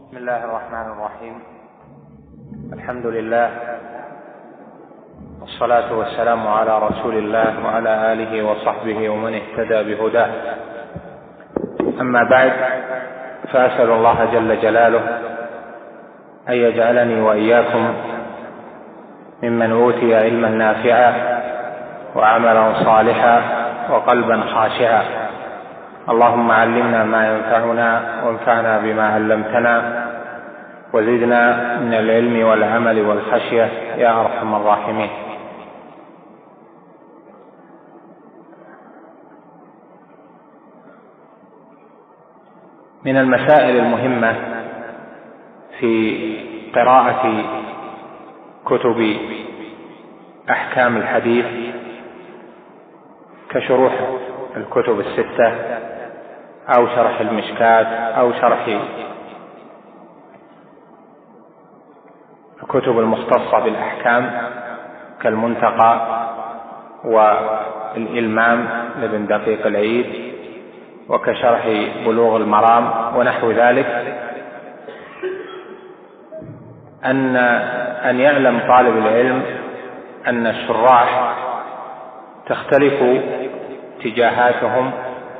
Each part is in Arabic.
بسم الله الرحمن الرحيم. الحمد لله والصلاة والسلام على رسول الله وعلى آله وصحبه ومن اهتدى بهداه. أما بعد، فأسأل الله جل جلاله أن يجعلني وإياكم ممن أوتي علما نافعا وعملا صالحا وقلبا خاشعا. اللهم علمنا ما ينفعنا وانفعنا بما علمتنا وزدنا من العلم والعمل والخشية يا أرحم الراحمين. من المسائل المهمة في قراءة كتب أحكام الحديث كشروح الكتب الستة أو شرح المشكات أو شرح الكتب المختصة بالأحكام كالمنتقى والإلمام لابن دقيق العيد وكشرح بلوغ المرام ونحو ذلك، أن يعلم طالب العلم أن الشراح تختلف اتجاهاتهم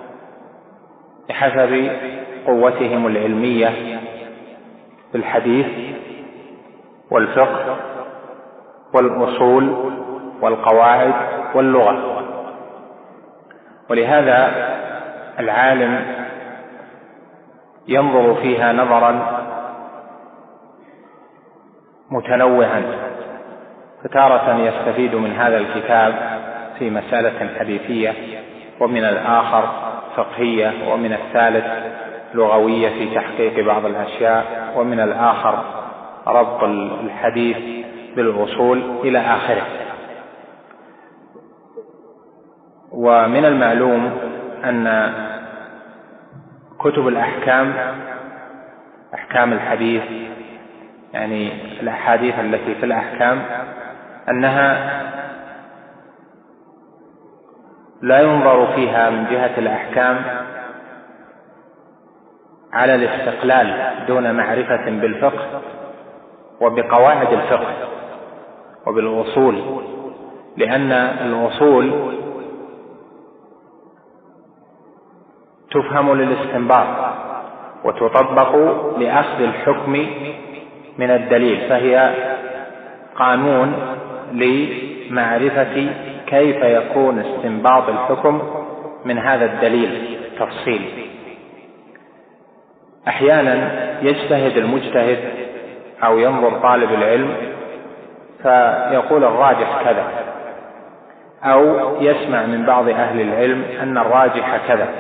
بحسب قوتهم العلمية في الحديث والفقه والأصول والقواعد واللغة. ولهذا العالم ينظر فيها نظرا متنوعا، فتارة يستفيد من هذا الكتاب في مسألة حديثية، ومن الآخر فقهية، ومن الثالث لغوية في تحقيق بعض الأشياء، ومن الآخر ربط الحديث بالأصول إلى آخره. ومن المعلوم أن كتب الأحكام، أحكام الحديث يعني الأحاديث التي في الأحكام، أنها لا ينظر فيها من جهة الأحكام على الاستقلال دون معرفة بالفقه وبقواعد الفقه وبالأصول، لأن الأصول تفهم للاستنباط وتطبق لأخذ الحكم من الدليل، فهي قانون لمعرفة كيف يكون استنباط الحكم من هذا الدليل تفصيل. أحيانا يجتهد المجتهد أو ينظر طالب العلم فيقول الراجح كذا، أو يسمع من بعض أهل العلم أن الراجح كذا،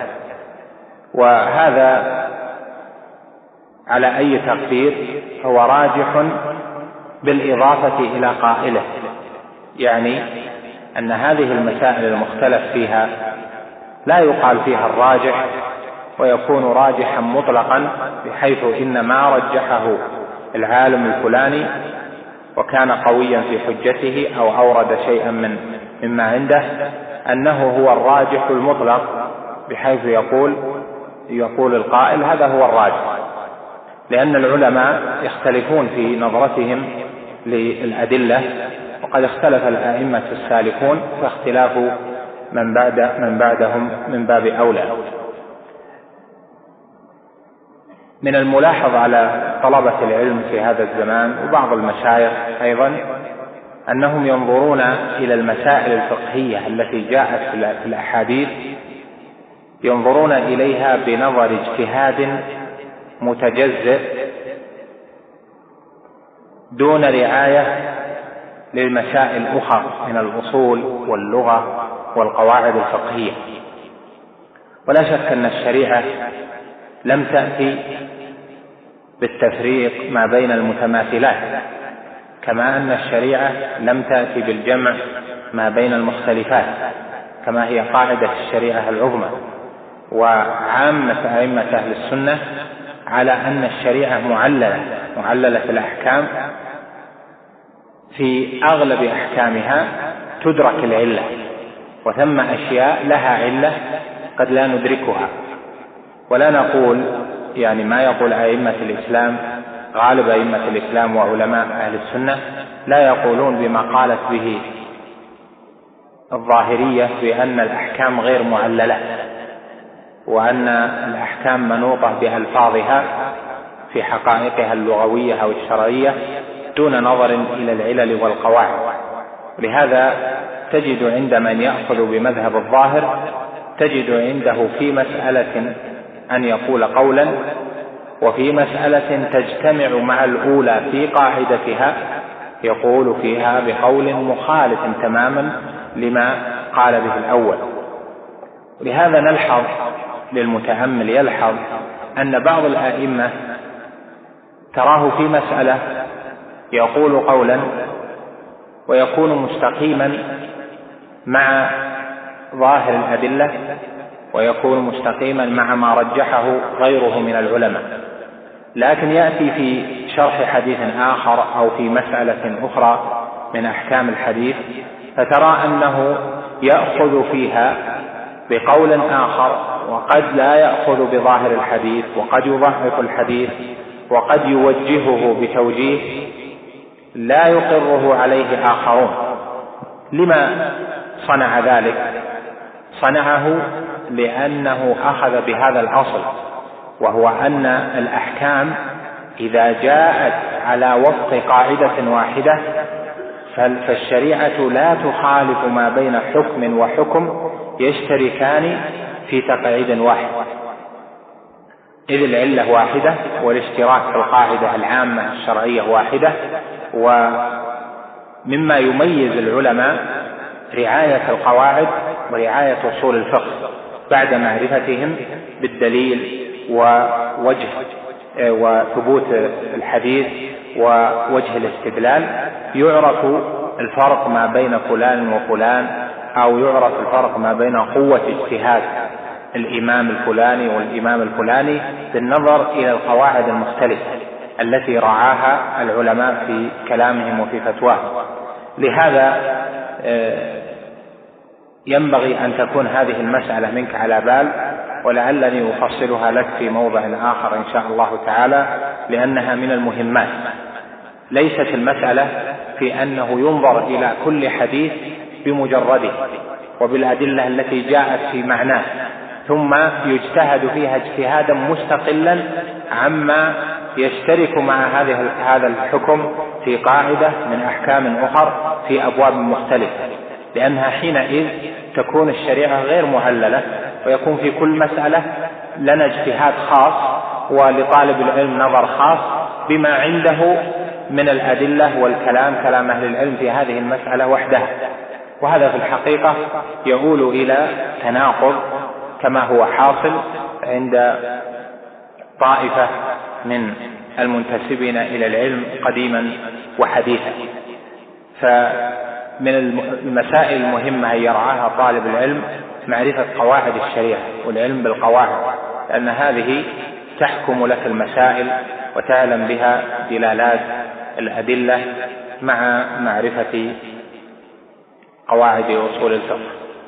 وهذا على أي تقدير هو راجح بالإضافة إلى قائله، يعني أن هذه المسائل المختلف فيها لا يقال فيها الراجح ويكون راجحا مطلقا، بحيث إن ما رجحه العالم الفلاني وكان قويا في حجته أو أورد شيئا مما عنده أنه هو الراجح المطلق، بحيث يقول القائل هذا هو الراجح، لأن العلماء يختلفون في نظرتهم للأدلة، وقد اختلف الأئمة السالكون، فاختلاف من بعدهم من باب أولى. من الملاحظ على طلبة العلم في هذا الزمان وبعض المشايخ أيضا أنهم ينظرون إلى المسائل الفقهية التي جاءت في الأحاديث، ينظرون إليها بنظر اجتهاد متجزئ دون رعاية للمسائل الأخرى من الأصول واللغة والقواعد الفقهية. ولا شك أن الشريعة لم تأتي بالتفريق ما بين المتماثلات، كما أن الشريعة لم تأتي بالجمع ما بين المختلفات، كما هي قاعدة الشريعة العظمى. وعامة أئمة أهل السنة على أن الشريعة معللة الأحكام، في أغلب أحكامها تدرك العلة، وثم أشياء لها علة قد لا ندركها، ولا نقول يعني ما يقول أئمة الإسلام، غالب أئمة الإسلام وعلماء أهل السنة لا يقولون بما قالت به الظاهرية بأن الأحكام غير معللة، وأن الأحكام منوطة بألفاظها في حقائقها اللغوية أو الشرعية دون نظر إلى العلل والقواعد. لهذا تجد عند من يأخذ بمذهب الظاهر تجد عنده في مسألة أن يقول قولا، وفي مسألة تجتمع مع الأولى في قاعدتها يقول فيها بقول مخالف تماما لما قال به الأول. لهذا نلحظ للمتأمل يلحظ أن بعض الأئمة تراه في مسألة يقول قولا ويكون مستقيما مع ظاهر الأدلة، ويكون مستقيما مع ما رجحه غيره من العلماء، لكن يأتي في شرح حديث آخر أو في مسألة أخرى من أحكام الحديث فترى أنه يأخذ فيها بقول آخر، وقد لا يأخذ بظاهر الحديث، وقد يضعف الحديث، وقد يوجهه بتوجيه لا يقره عليه آخرون. لما صنع ذلك؟ صنعه لأنه أخذ بهذا الأصل، وهو أن الأحكام إذا جاءت على وفق قاعدة واحدة فالشريعة لا تخالف ما بين حكم وحكم يشتركان في تقعيد واحد، إذ العلة واحدة والاشتراك في القاعدة العامة الشرعية واحدة. ومما يميز العلماء رعاية القواعد ورعاية أصول الفقه بعد معرفتهم بالدليل ووجه وثبوت الحديث ووجه الاستدلال، يعرف الفرق ما بين فلان وفلان، أو يعرف الفرق ما بين قوة اجتهاد الإمام الفلاني والإمام الفلاني بالنظر إلى القواعد المختلفة التي رعاها العلماء في كلامهم وفي فتواهم. لهذا ينبغي أن تكون هذه المسألة منك على بال، ولعلني أفصلها لك في موضع آخر إن شاء الله تعالى، لأنها من المهمات. ليست المسألة في أنه ينظر إلى كل حديث بمجرده وبالأدلة التي جاءت في معناه ثم يجتهد فيها اجتهادا مستقلا عما يشترك مع هذا الحكم في قاعدة من أحكام أخر في أبواب مختلفة، لأنها حينئذ تكون الشريعة غير مهللة، ويكون في كل مسألة لنا اجتهاد خاص ولطالب العلم نظر خاص بما عنده من الأدلة والكلام كلام أهل العلم في هذه المسألة وحدها. وهذا في الحقيقة يؤول إلى تناقض كما هو حاصل عند طائفة من المنتسبين إلى العلم قديما وحديثا. فمن المسائل المهمة أن يرعاها طالب العلم معرفة قواعد الشريعة والعلم بالقواعد، لأن هذه تحكم لك المسائل وتعلم بها دلالات الأدلة مع معرفة قواعد أصول الفقه.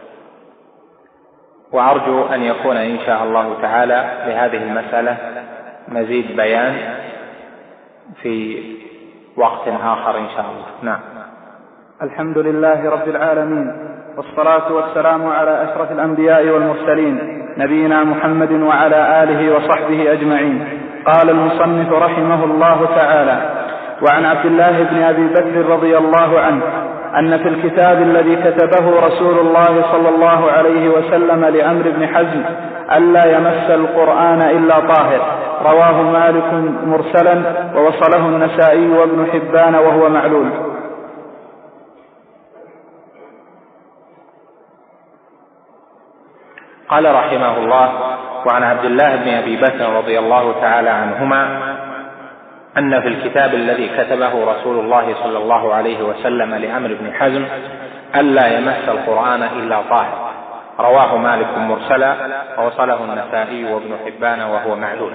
وأرجو أن يكون إن شاء الله تعالى لهذه المسألة مزيد بيان في وقت آخر إن شاء الله. نعم. الحمد لله رب العالمين، والصلاة والسلام على أشرف الأنبياء والمرسلين نبينا محمد وعلى آله وصحبه أجمعين. قال المصنف رحمه الله تعالى: وعن عبد الله بن أبي بكر رضي الله عنه أن في الكتاب الذي كتبه رسول الله صلى الله عليه وسلم لعمرو بن حزم ألا يمس القرآن إلا طاهر، رواه مالك مرسلا ووصله النسائي وابن حبان وهو معلول. قال رحمه الله: وعن عبد الله بن أبي بكر رضي الله تعالى عنهما أن في الكتاب الذي كتبه رسول الله صلى الله عليه وسلم لعمرو بن حزم ألا يمس القرآن إلا طاهر، رواه مالك مرسلا ووصله النسائي وابن حبان وهو معلول.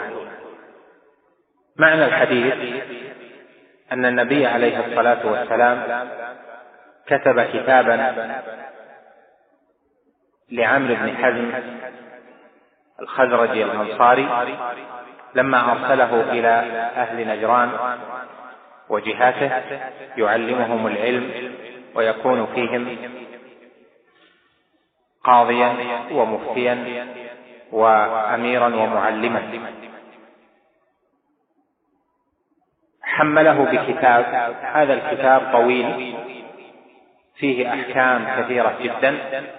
معنى الحديث أن النبي عليه الصلاة والسلام كتب كتابا لعمرو بن حزم الخزرجي الأنصاري لما أرسله إلى أهل نجران وجهاته يعلمهم العلم ويكون فيهم قاضيا ومفتيا وأميرا ومعلما. حمله بكتاب، هذا الكتاب طويل فيه أحكام كثيرة جدا،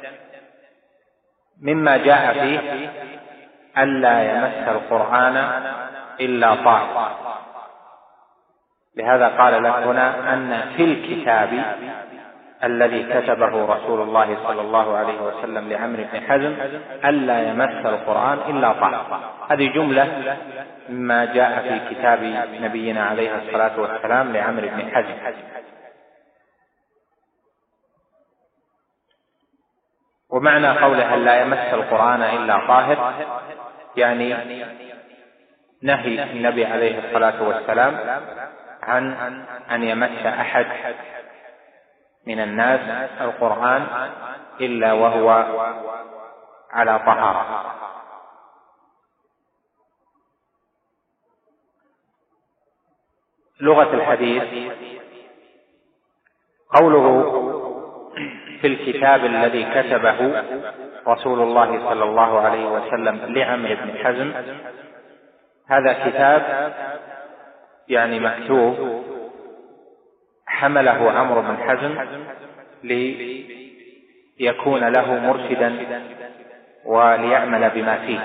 مما جاء فيه ألا يمس القرآن إلا طاهر. لهذا قال لك هنا أن في الكتاب الذي كتبه رسول الله صلى الله عليه وسلم لعمرو بن حزم ألا يمس القرآن إلا طاهر. هذه جملة مما جاء في كتاب نبينا عليه الصلاة والسلام لعمرو بن حزم. ومعنى قوله ألا يمس القرآن إلا طاهر يعني نهي النبي عليه الصلاة والسلام عن أن يمس أحد من الناس القرآن إلا وهو على طهارة. لغة الحديث قوله في الكتاب الذي كتبه رسول الله صلى الله عليه وسلم لعمرو بن حزم، هذا كتاب يعني مكتوب حمله عمرو بن حزم ليكون له مرشدا وليعمل بما فيه.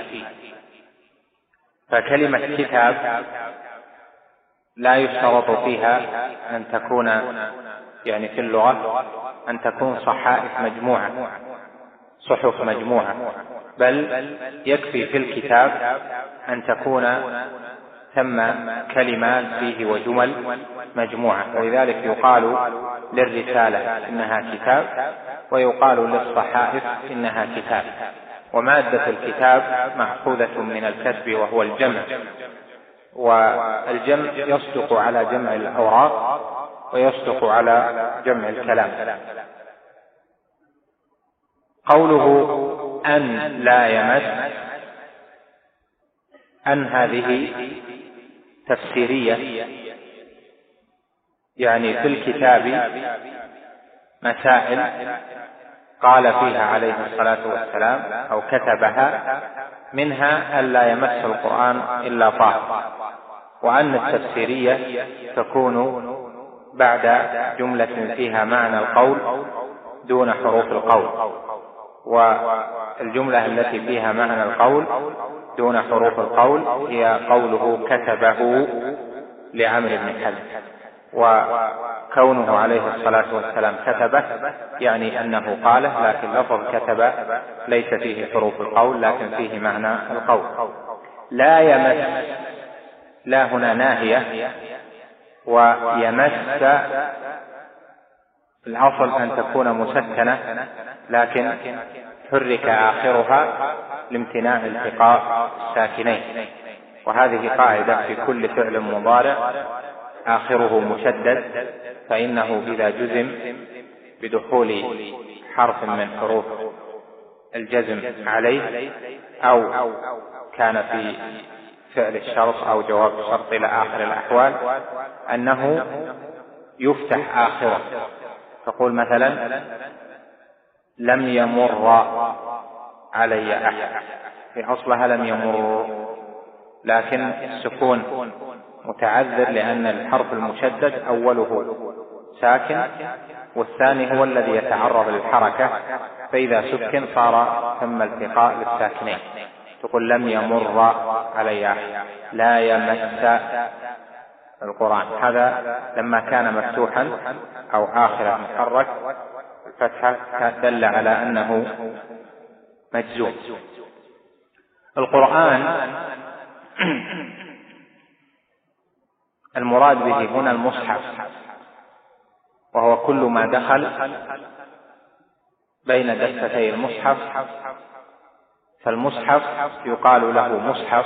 فكلمة كتاب لا يشترط فيها أن تكون يعني في اللغة أن تكون صحائف مجموعة، صحف مجموعة، بل يكفي في الكتاب أن تكون ثم كلمات فيه وجمل مجموعة. ولذلك يقال للرسالة إنها كتاب، ويقال للصحائف إنها كتاب. ومادة الكتاب مأخوذة من الكتب وهو الجمع، والجمع يصدق على جمع الأوراق ويصدق على جمع الكلام. قوله أن لا يمس، أن هذه تفسيرية، يعني في الكتاب مسائل قال فيها عليه الصلاة والسلام أو كتبها، منها أن لا يمس القرآن إلا طاهر. وأن التفسيرية تكون بعد جملة فيها معنى القول دون حروف القول، والجملة التي فيها معنى القول دون حروف القول هي قوله كتبه لعمرو بن حزم. وكونه عليه الصلاة والسلام كتبه يعني أنه قاله، لكن لفظ كتب ليس فيه حروف القول لكن فيه معنى القول. لا يمس، لا هنا ناهية، ويمس الأصل أن تكون مسكنة لكن حرك آخرها لامتناع التقاء الساكنين. وهذه قاعدة في كل فعل مضارع آخره مشدد، فإنه إذا جزم بدخول حرف من حروف الجزم عليه أو كان في فعل الشرط أو جواب الشرط إلى آخر الأحوال أنه يفتح آخره. تقول مثلا لم يمر علي أحد، في أصلها لم يمر، لكن السكون متعذر لأن الحرف المشدد أوله ساكن والثاني هو الذي يتعرض للحركة، فإذا سكن صار ثم التقاء للساكنين. تقول لم يمر علي أحد، لا يمس القرآن. هذا لما كان مفتوحا أو آخره محرك الفتحة دل على أنه مجزوم. القرآن المراد به هنا المصحف، وهو كل ما دخل بين دفتي المصحف، فالمصحف يقال له مصحف،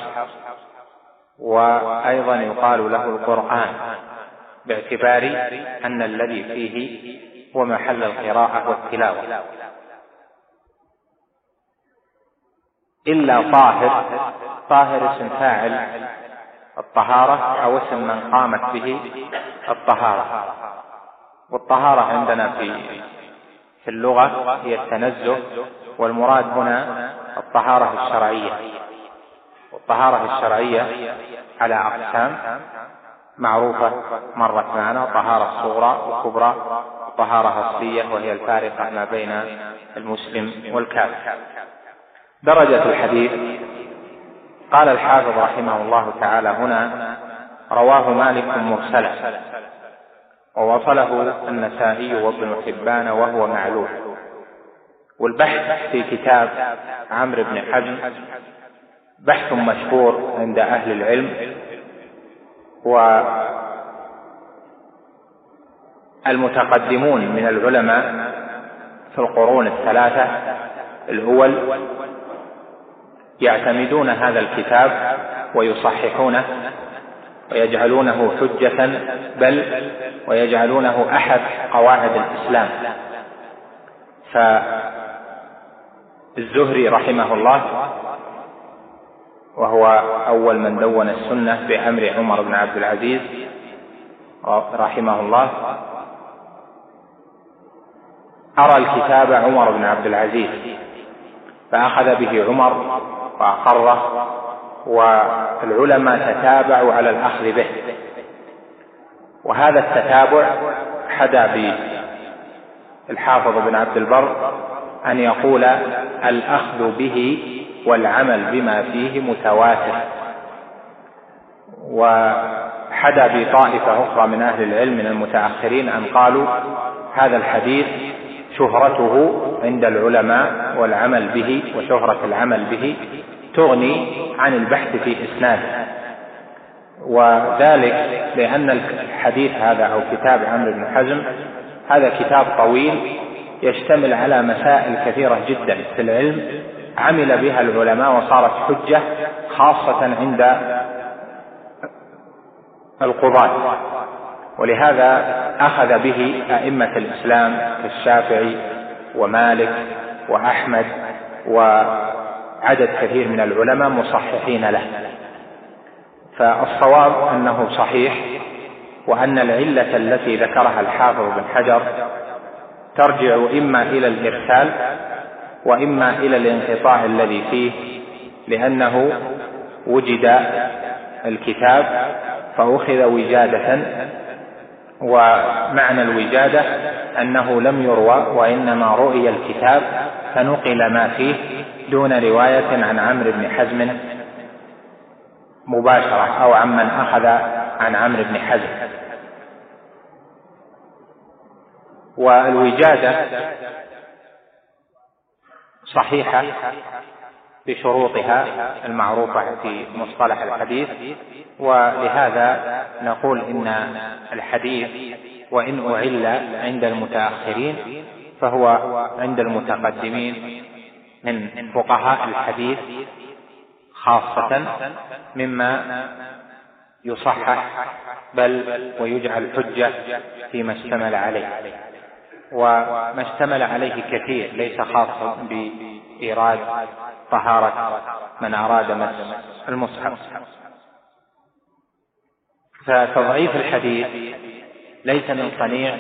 وأيضا يقال له القرآن، باعتبار أن الذي فيه هو محل القراءة والتلاوة. إلا طاهر، طاهر اسم فاعل الطهارة أو اسم من قامت به الطهارة. والطهارة عندنا في اللغة هي التنزه، والمراد هنا الطهارة الشرعية. والطهارة الشرعية على أقسام معروفة مرت معنا: طهارة صغرى وكبرى، طهارة أصلية وهي الفارقة ما بين المسلم والكافر. درجة الحديث، قال الحافظ رحمه الله تعالى هنا: رواه مالك مرسلا، ووصله النسائي وابن حبان وهو معلول. والبحث في كتاب عمرو بن حزم بحث مشهور عند أهل العلم، والمتقدمون من العلماء في القرون الثلاثة الأول يعتمدون هذا الكتاب ويصححونه ويجعلونه حجة، بل ويجعلونه أحد قواعد الإسلام. فالزهري رحمه الله، وهو أول من دون السنة بأمر عمر بن عبد العزيز رحمه الله، أرى الكتاب عمر بن عبد العزيز فأخذ به عمر وأقره، والعلماء تتابعوا على الأخذ به. وهذا التتابع حدا بالحافظ بن عبد البر أن يقول الأخذ به والعمل بما فيه متواتر. وحدا بطائفة أخرى من أهل العلم من المتأخرين أن قالوا هذا الحديث شهرته عند العلماء والعمل به وشهرة العمل به تغني عن البحث في إسناده، وذلك لأن الحديث هذا أو كتاب عمرو بن حزم هذا كتاب طويل يشتمل على مسائل كثيرة جدا في العلم عمل بها العلماء وصارت حجة خاصة عند القضاة. ولهذا أخذ به أئمة الإسلام كالشافعي ومالك وأحمد وعدد كثير من العلماء مصححين له. فالصواب أنه صحيح، وأن العلة التي ذكرها الحافظ بن حجر ترجع إما إلى الإرسال وإما إلى الانقطاع الذي فيه، لأنه وجد الكتاب فأخذ وجادة، ومعنى الوجادة أنه لم يروى وإنما رؤي الكتاب فنقل ما فيه دون رواية عن عمرو بن حزم مباشرة أو عمن أخذ عن عمرو بن حزم. والوجادة صحيحة بشروطها المعروفة في مصطلح الحديث، ولهذا نقول إن الحديث وإن أعل عند المتأخرين فهو عند المتقدمين من فقهاء الحديث خاصة مما يصحح بل ويجعل حجة فيما اشتمل عليه. وما اشتمل عليه كثير ليس خاصا بإيراد طهارة من أراد مس المصحف. فتضعيف الحديث ليس من صنيع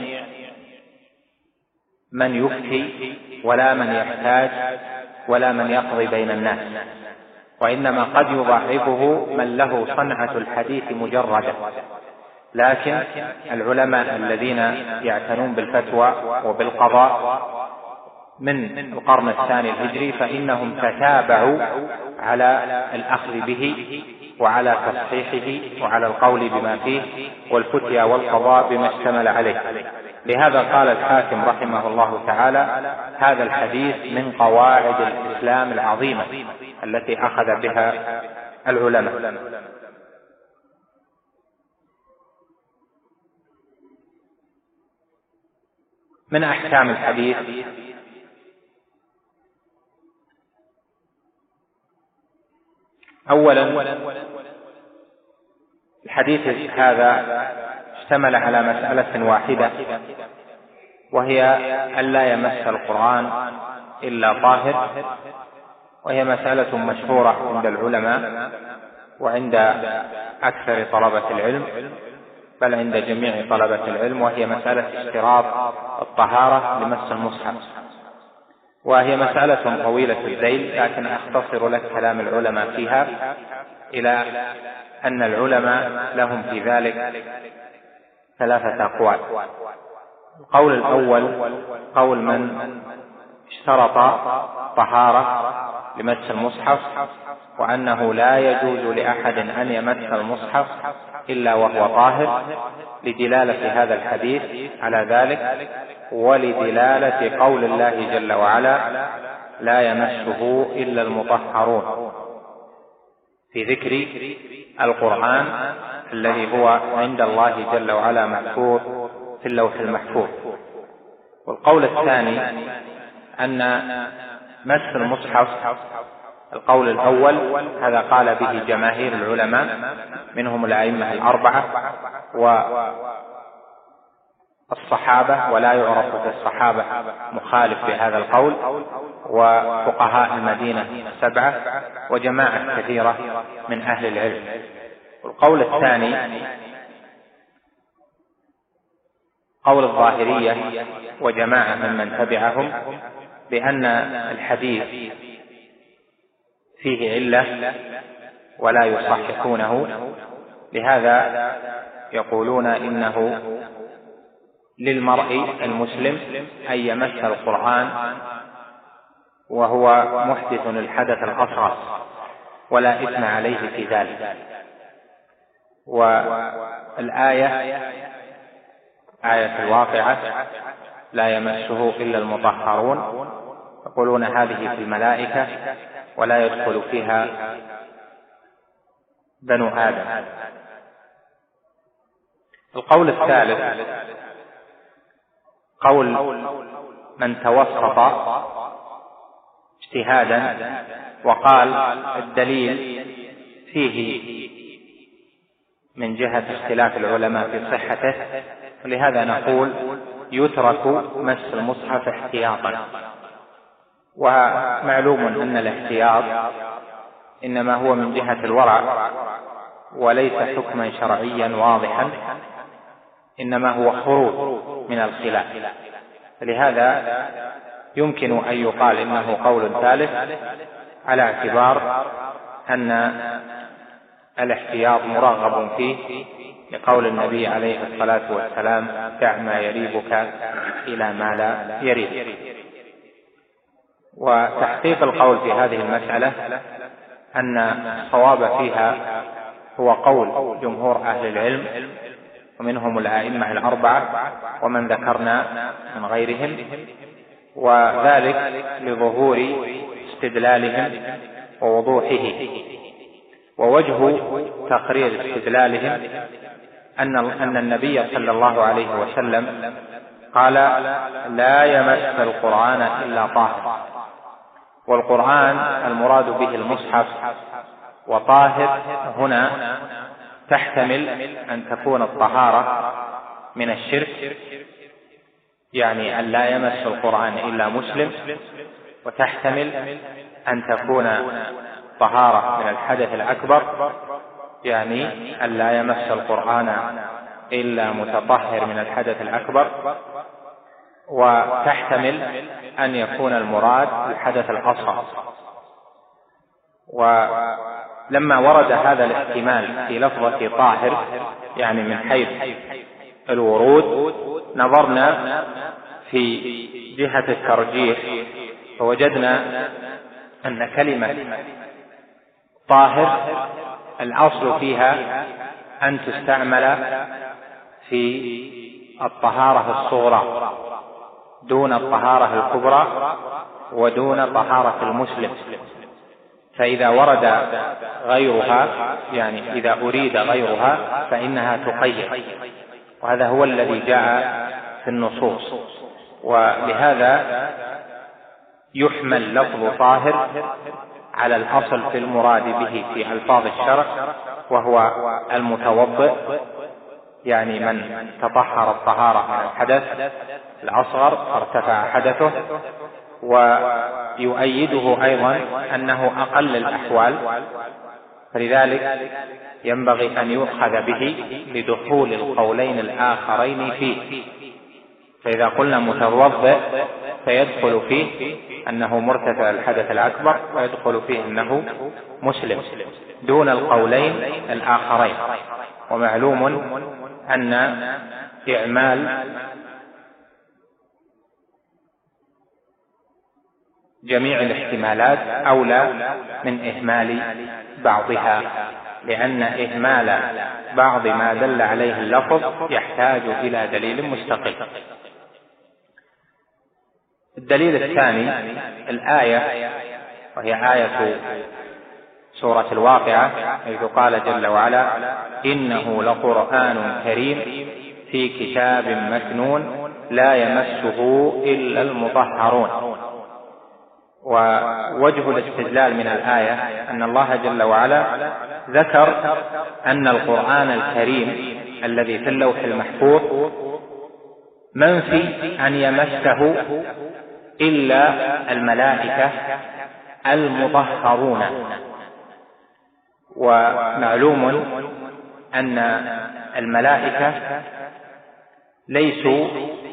من يفتي ولا من يحتاج ولا من يقضي بين الناس، وإنما قد يضعفه من له صنعة الحديث مجردة. لكن العلماء الذين يعتنون بالفتوى وبالقضاء من القرن الثاني الهجري فإنهم تتابعوا على الأخذ به وعلى تصحيحه وعلى القول بما فيه والفتيا والقضاء بما اشتمل عليه. لهذا قال الحاكم رحمه الله تعالى هذا الحديث من قواعد الإسلام العظيمة التي أخذ بها العلماء. من أحكام الحديث أولا الحديث هذا اشتمل على مسألة واحدة، وهي أن لا يمس القرآن إلا طاهر، وهي مسألة مشهورة عند العلماء وعند أكثر طلبة العلم، بل عند جميع طلبة العلم، وهي مسألة اشتراط الطهارة لمس المصحف، وهي مسألة طويلة الذيل، لكن أختصر لك كلام العلماء فيها إلى أن العلماء لهم في ذلك 3 أقوال. القول الأول قول من اشترط طهارة لمس المصحف، وأنه لا يجوز لأحد أن يمس المصحف إلا وهو طاهر، لدلالة هذا الحديث على ذلك، ولدلالة قول الله جل وعلا لا يمسه إلا المطهرون في ذكر القرآن الذي هو عند الله جل وعلا محفوظ في اللوح المحفوظ. والقول الثاني أن مس المصحف، القول الأول هذا قال به جماهير العلماء منهم الأئمة 4 والصحابة، ولا يعرف في الصحابة مخالف بهذا القول، وفقهاء المدينة 7 وجماعة كثيرة من أهل العلم. والقول الثاني قول الظاهرية وجماعة ممن تبعهم بأن الحديث فيه علة ولا يصححونه، لهذا يقولون إنه للمرء المسلم أن يمس القرآن وهو محدث الحدث الأصغر ولا إثم عليه في ذلك. والآية آية الواقعة لا يمسه إلا المطهرون، يقولون هذه في الملائكة ولا يدخل فيها بنو آدم. القول الثالث قول من توسط اجتهادا وقال الدليل فيه من جهة اختلاف العلماء في صحته، ولهذا نقول يترك مس المصحف احتياطا. ومعلوم أن الاحتياط إنما هو من جهة الورع وليس حكما شرعيا واضحا، إنما هو خروج من الخلاف، لهذا يمكن أن يقال إنه قول ثالث على اعتبار أن الاحتياط مرغب فيه، لقول النبي عليه الصلاة والسلام دع ما يريبك إلى ما لا يريب. وتحقيق القول في هذه المسألة أن الصواب فيها هو قول جمهور أهل العلم ومنهم الأئمة 4 ومن ذكرنا من غيرهم، وذلك لظهور استدلالهم ووضوحه. ووجه تقرير استدلالهم أن النبي صلى الله عليه وسلم قال لا يمس القرآن إلا طاهر، والقرآن المراد به المصحف، وطاهر هنا تحتمل أن تكون الطهارة من الشرك، يعني أن لا يمس القرآن إلا مسلم، وتحتمل أن تكون طهارة من الحدث الأكبر، يعني أن لا يمس القرآن إلا متطهر من الحدث الأكبر، وتحتمل أن يكون المراد الحدث الأصغر. ولما ورد هذا الاحتمال في لفظة طاهر يعني من حيث الورود، نظرنا في جهة الترجيح فوجدنا أن كلمة طاهر الأصل فيها أن تستعمل في الطهارة الصغرى دون الطهارة الكبرى ودون طهارة المسلم، فإذا ورد غيرها يعني إذا أريد غيرها فإنها تقيد، وهذا هو الذي جاء في النصوص. ولهذا يحمل لفظ طاهر على الأصل في المراد به في ألفاظ الشرع، وهو المتوضئ، يعني من تطهر الطهارة من الحدث الأصغر فارتفع حدثه. ويؤيده أيضا أنه أقل الأحوال فلذلك ينبغي أن يؤخذ به لدخول القولين الآخرين فيه. فإذا قلنا متوضئ فيدخل فيه أنه مرتكب الحدث الأكبر، ويدخل فيه أنه مسلم دون القولين الآخرين. ومعلوم أن إعمال جميع الاحتمالات أولى من إهمال بعضها، لأن إهمال بعض ما دل عليه اللفظ يحتاج إلى دليل مستقل. الدليل الثاني الآية، وهي آية سورة الواقعة، حيث قال جل وعلا: إنه لقرآن كريم في كتاب مكنون لا يمسه إلا المطهرون. ووجه الاستدلال من الآية أن الله جل وعلا ذكر أن القرآن الكريم الذي في اللوح المحفوظ منفي أن يمسه إلا الملائكة المطهرون. ومعلوم أن الملائكة ليسوا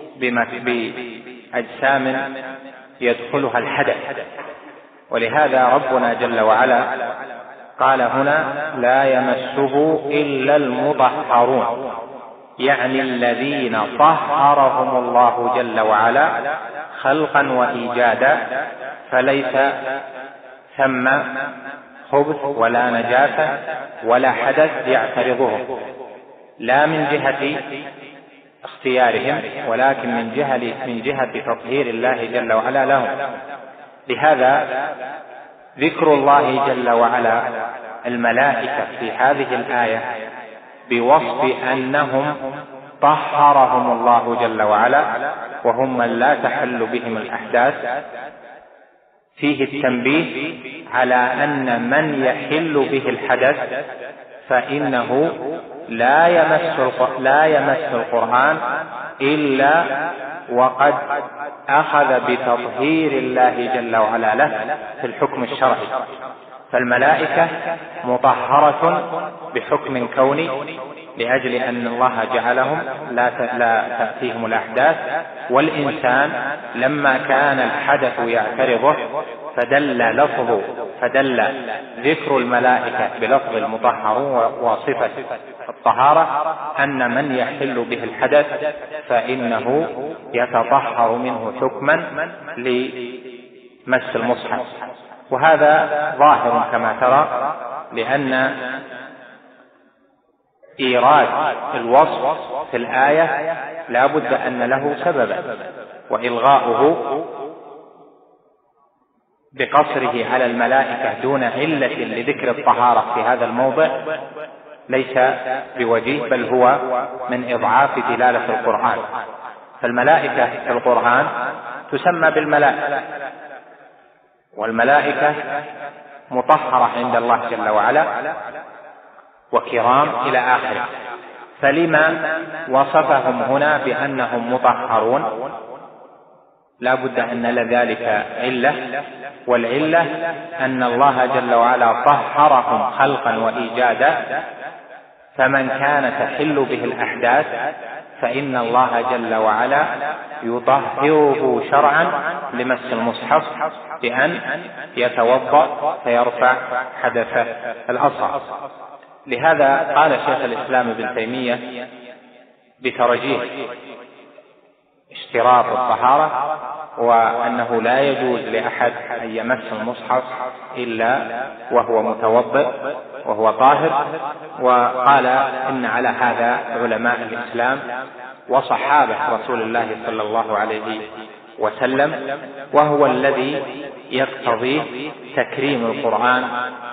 بأجسام يدخلها الحدث، ولهذا ربنا جل وعلا قال هنا: لا يمسه إلا المطهرون، يعني الذين طهرهم الله جل وعلا خلقا وإيجادا، فليس ثم خبث ولا نجاسة ولا حدث يعترضهم، لا من جهة اختيارهم، ولكن من جهة تطهير الله جل وعلا لهم. لهذا ذكر الله جل وعلا الملائكة في هذه الآية بوصف أنهم طهرهم الله جل وعلا وهم من لا تحل بهم الأحداث فيه التنبيه على أن من يحل به الحدث فإنه لا يمس القرآن إلا وقد أخذ بتطهير الله جل وعلا له في الحكم الشرعي. فالملائكة مطهرة بحكم كوني لأجل أن الله جعلهم لا تأتيهم الأحداث، والإنسان لما كان الحدث يعترضه فدل ذكر الملائكة بلفظ المطهرون وصفة الطهارة أن من يحل به الحدث فإنه يتطهر منه حكما لمس المصحف. وهذا ظاهر كما ترى، لأن إيراد الوصف في الآية لا بد أن له سببا، وإلغاؤه بقصره على الملائكة دون علة لذكر الطهارة في هذا الموضع ليس بوجيه، بل هو من إضعاف دلالة القرآن. فالملائكة في القرآن تسمى بالملائكة، والملائكة مطهرة عند الله جل وعلا وكرام إلى آخره. فلما وصفهم هنا بأنهم مطهرون لا بد أن لذلك علة، والعلة أن الله جل وعلا طهرهم خلقا وإيجادا، فمن كان تحل به الأحداث فإن الله جل وعلا يطهره شرعا لمس المصحف بأن يتوضأ فيرفع حدث الأصغر. لهذا قال شيخ الإسلام ابن تيمية بترجيح اشتراط الطهارة، وأنه لا يجوز لأحد أن يمس المصحف إلا وهو متوضئ وهو طاهر. وقال إن على هذا علماء الإسلام وصحابة رسول الله صلى الله عليه وسلم، وهو الذي يقتضيه تكريم القرآن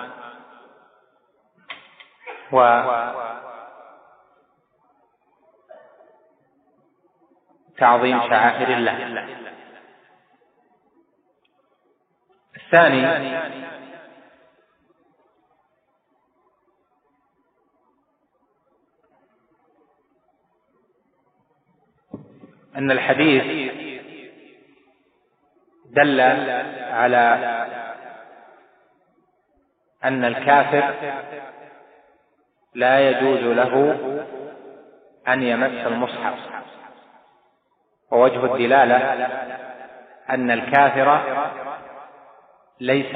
وتعظيم شعائر الله. الثاني أن الحديث دل على أن الكافر لا يجوز له أن يمس المصحف، ووجه الدلالة أن الكافر ليس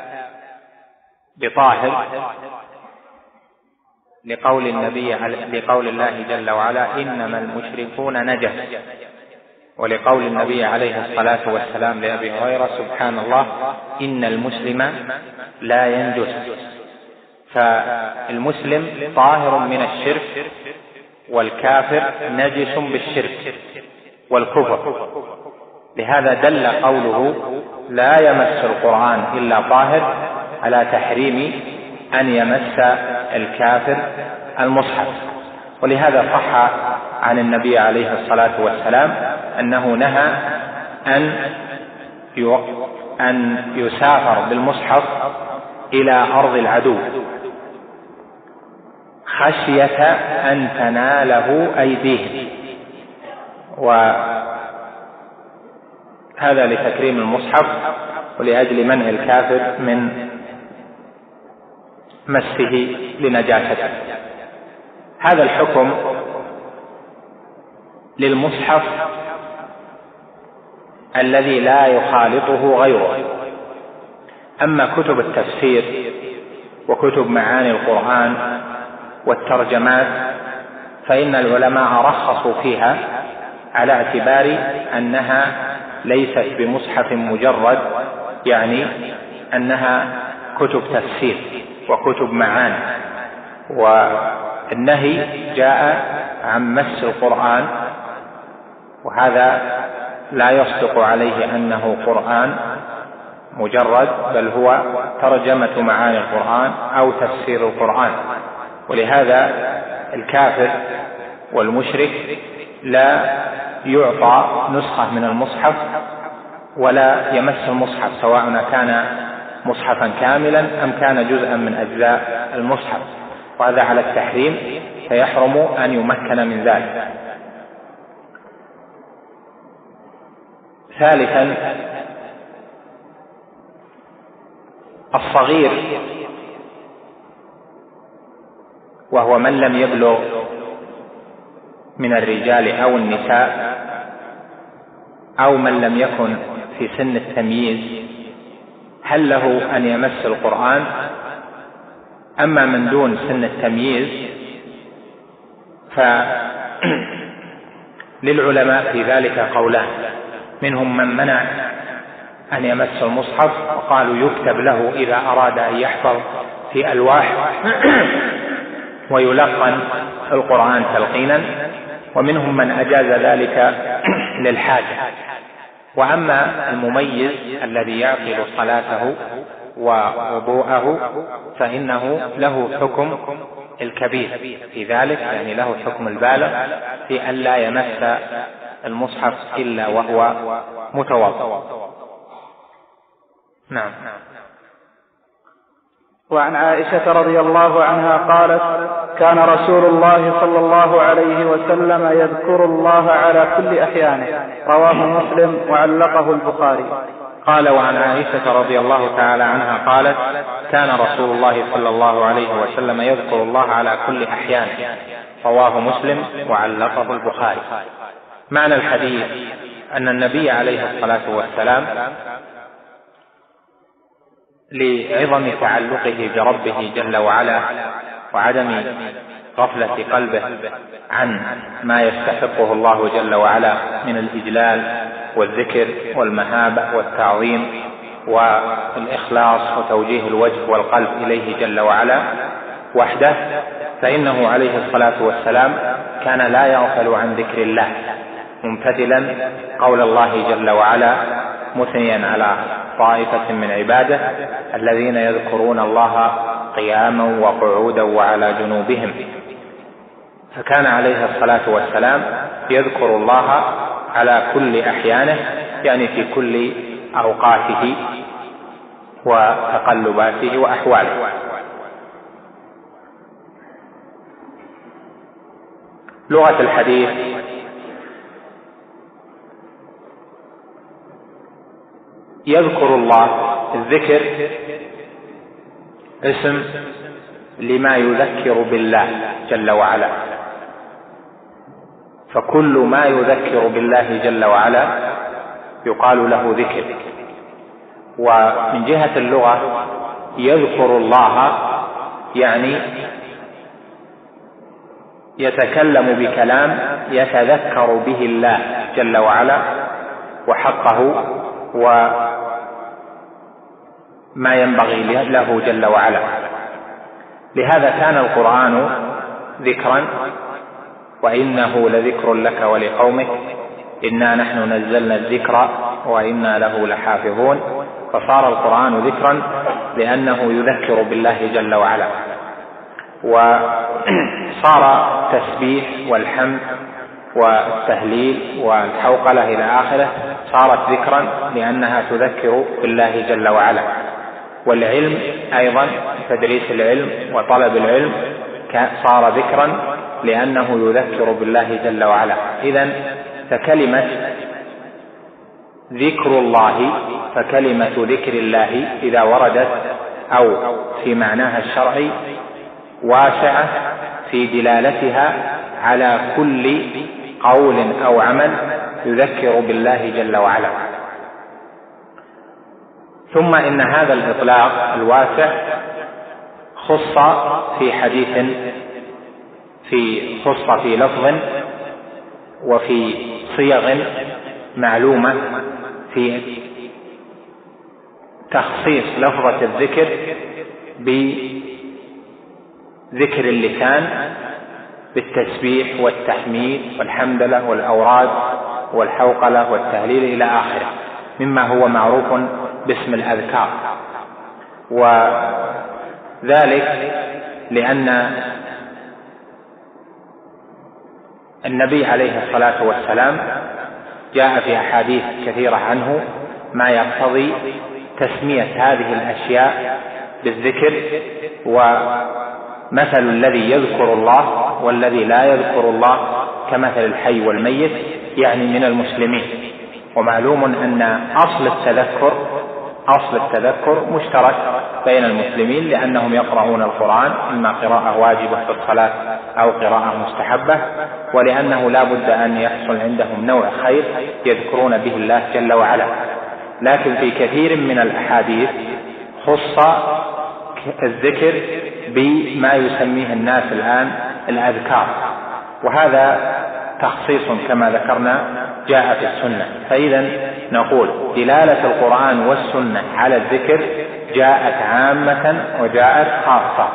بطاهر لقول الله جل وعلا إنما المشركون نجس، ولقول النبي عليه الصلاة والسلام لأبي هريرة سبحان الله إن المسلم لا ينجس. فالمسلم طاهر من الشرك، والكافر نجس بالشرك والكفر. لهذا دل قوله لا يمس القرآن إلا طاهر على تحريم أن يمس الكافر المصحف. ولهذا صح عن النبي عليه الصلاة والسلام أنه نهى أن يسافر بالمصحف إلى أرض العدو خشية أن تناله أيديهم، وهذا لتكريم المصحف ولأجل منع الكافر من مسه لنجاسته. هذا الحكم للمصحف الذي لا يخالطه غيره. أما كتب التفسير وكتب معاني القرآن والترجمات فإن العلماء رخصوا فيها على اعتبار أنها ليست بمصحف مجرد، يعني أنها كتب تفسير وكتب معاني. والنهي جاء عن مس القرآن، وهذا لا يصدق عليه أنه قرآن مجرد، بل هو ترجمة معاني القرآن أو تفسير القرآن. ولهذا الكافر والمشرك لا يعطى نسخة من المصحف ولا يمس المصحف، سواء كان مصحفا كاملا أم كان جزءا من أجزاء المصحف، وهذا على التحريم، فيحرم أن يمكن من ذلك. ثالثا الصغير، وهو من لم يبلغ من الرجال أو النساء، أو من لم يكن في سن التمييز، هل له أن يمس القرآن؟ أما من دون سن التمييز فللعلماء في ذلك قولان، منهم من منع أن يمس المصحف وقالوا يكتب له إذا أراد أن يحفظ في ألواح ويلقن القرآن تلقينا، ومنهم من أجاز ذلك للحاجة. وأما المميز الذي يعقل صلاته ووضوءه فإنه له حكم الكبير في ذلك، يعني له حكم البالغ في أن لا يمس المصحف إلا وهو متوضئ. نعم. وعن عائشة رضي الله عنها قالت: كان رسول الله صلى الله عليه وسلم يذكر الله على كل أحيانه، رواه مسلم وعلقه البخاري. قال: وعن عائشة رضي الله تعالى عنها قالت: كان رسول الله صلى الله عليه وسلم يذكر الله على كل أحيانه، رواه مسلم وعلقه البخاري. معنى الحديث أن النبي عليه الصلاة والسلام لعظم تعلقه بربه جل وعلا وعدم غفلة قلبه عن ما يستحقه الله جل وعلا من الإجلال والذكر والمهابة والتعظيم والإخلاص وتوجيه الوجه والقلب إليه جل وعلا وحده، فإنه عليه الصلاة والسلام كان لا يغفل عن ذكر الله، ممتثلا قول الله جل وعلا، مثنيا على طائفة من عباده الذين يذكرون الله قياما وقعودا وعلى جنوبهم. فكان عليه الصلاة والسلام يذكر الله على كل أحيانه، يعني في كل أوقاته وتقلباته وأحواله. لغة الحديث: يذكر الله، الذكر اسم لما يذكر بالله جل وعلا، فكل ما يذكر بالله جل وعلا يقال له ذكر. ومن جهة اللغة يذكر الله يعني يتكلم بكلام يتذكر به الله جل وعلا وحقه وما ينبغي له جل وعلا. لهذا كان القرآن ذكرا، وإنه لذكر لك ولقومك إنا نحن نزلنا الذكر وإنا له لحافظون. فصار القرآن ذكرا لأنه يذكر بالله جل وعلا، وصار تسبيح والحمد والتهليل والحوقلة إلى آخره صارت ذكرا لأنها تذكر بالله جل وعلا. والعلم أيضا تدريس العلم وطلب العلم صار ذكرا لأنه يذكر بالله جل وعلا. إذن فكلمة ذكر الله فكلمة ذكر الله إذا وردت أو في معناها الشرعي واسعة في دلالتها على كل قول أو عمل يذكر بالله جل وعلا. ثم إن هذا الإطلاق الواسع خص في حديث خص في لفظ وفي صيغ معلومة في تخصيص لفظة الذكر بذكر اللسان بالتسبيح والتحميد والحمدلله والأوراد والحوقلة والتهليل إلى آخره مما هو معروف باسم الأذكار. وذلك لأن النبي عليه الصلاة والسلام جاء في أحاديث كثيرة عنه ما يقتضي تسمية هذه الأشياء بالذكر. ومثل الذي يذكر الله والذي لا يذكر الله كمثل الحي والميت، يعني من المسلمين. ومعلوم أن أصل التذكر مشترك بين المسلمين لأنهم يقرؤون القرآن إما قراءة واجبة في الصلاة أو قراءة مستحبة، ولأنه لا بد أن يحصل عندهم نوع خير يذكرون به الله جل وعلا. لكن في كثير من الأحاديث خص الذكر بما يسميه الناس الآن الأذكار، وهذا تخصيص كما ذكرنا جاء في السنة. فإذا نقول دلالة القرآن والسنة على الذكر جاءت عامة وجاءت خاصة،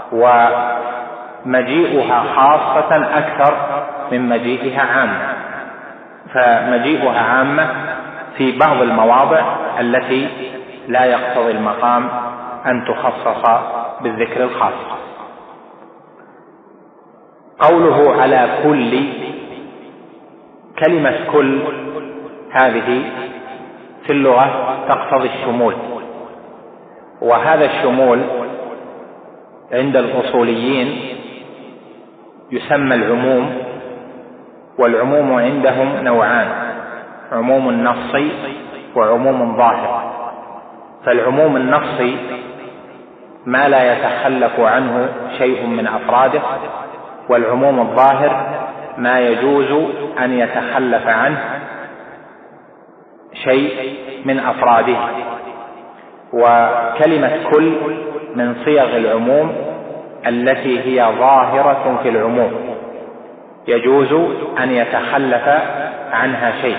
ومجيئها خاصة أكثر من مجيئها عامة. فمجيئها عامة في بعض المواضع التي لا يقتضي المقام أن تخصص بالذكر الخاص. قوله على كل، كلمة كل هذه في اللغة تقتضي الشمول، وهذا الشمول عند الأصوليين يسمى العموم. والعموم عندهم نوعان: عموم نصي وعموم ظاهر. فالعموم النصي ما لا يتخلف عنه شيء من أفراده، والعموم الظاهر ما يجوز أن يتخلف عنه شيء من أفراده. وكلمة كل من صيغ العموم التي هي ظاهرة في العموم يجوز أن يتخلف عنها شيء.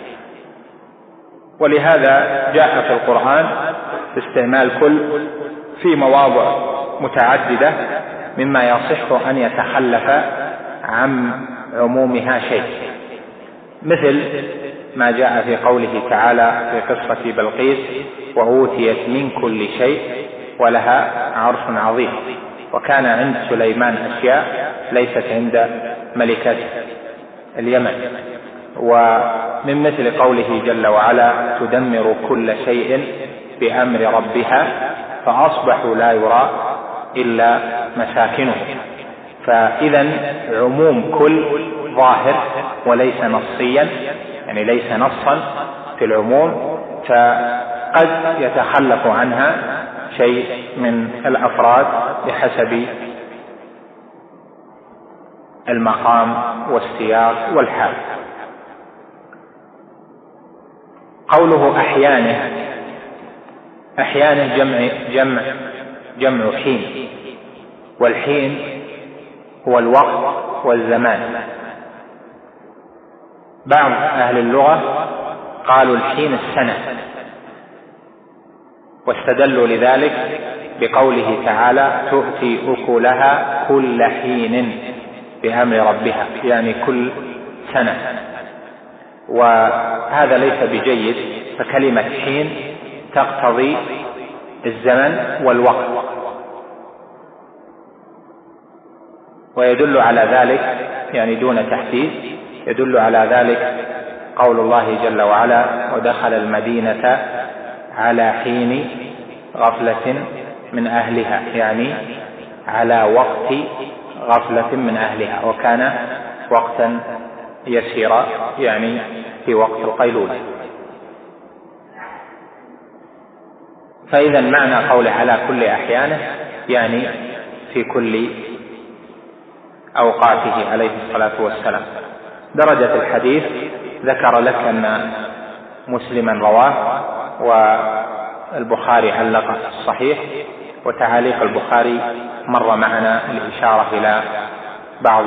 ولهذا جاء في القرآن استعمال كل في مواضع متعددة مما يصح أن يتخلف عن عمومها شيء، مثل ما جاء في قوله تعالى في قصة بلقيس: وأوتيت من كل شيء ولها عرش عظيم. وكان عند سليمان أشياء ليست عند ملكة اليمن. ومن مثل قوله جل وعلا: تدمر كل شيء بأمر ربها فأصبحوا لا يرى إلا مساكنهم. فإذا عموم كل ظاهر وليس نصيا، يعني ليس نصا في العموم، فقد يتخلف عنها شيء من الأفراد بحسب المقام والسياق والحال. قوله أحيانه جمع حين، والحين هو الوقت والزمان. بعض أهل اللغة قالوا الحين السنة، واستدلوا لذلك بقوله تعالى تؤتي أكلها كل حين بأمر ربها، يعني كل سنة، وهذا ليس بجيد، فكلمة حين تقتضي الزمن والوقت. ويدل على ذلك يعني دون تحديد، يدل على ذلك قول الله جل وعلا ودخل المدينة على حين غفلة من أهلها، يعني على وقت غفلة من أهلها، وكان وقتا يسيرا يعني في وقت القيلولة. فإذا معنى قوله على كل أحيانه يعني في كل أوقاته عليه الصلاة والسلام. درجة الحديث ذكر لك أن مسلما رواه والبخاري علق الصحيح، وتعاليق البخاري مر معنا الإشارة إلى بعض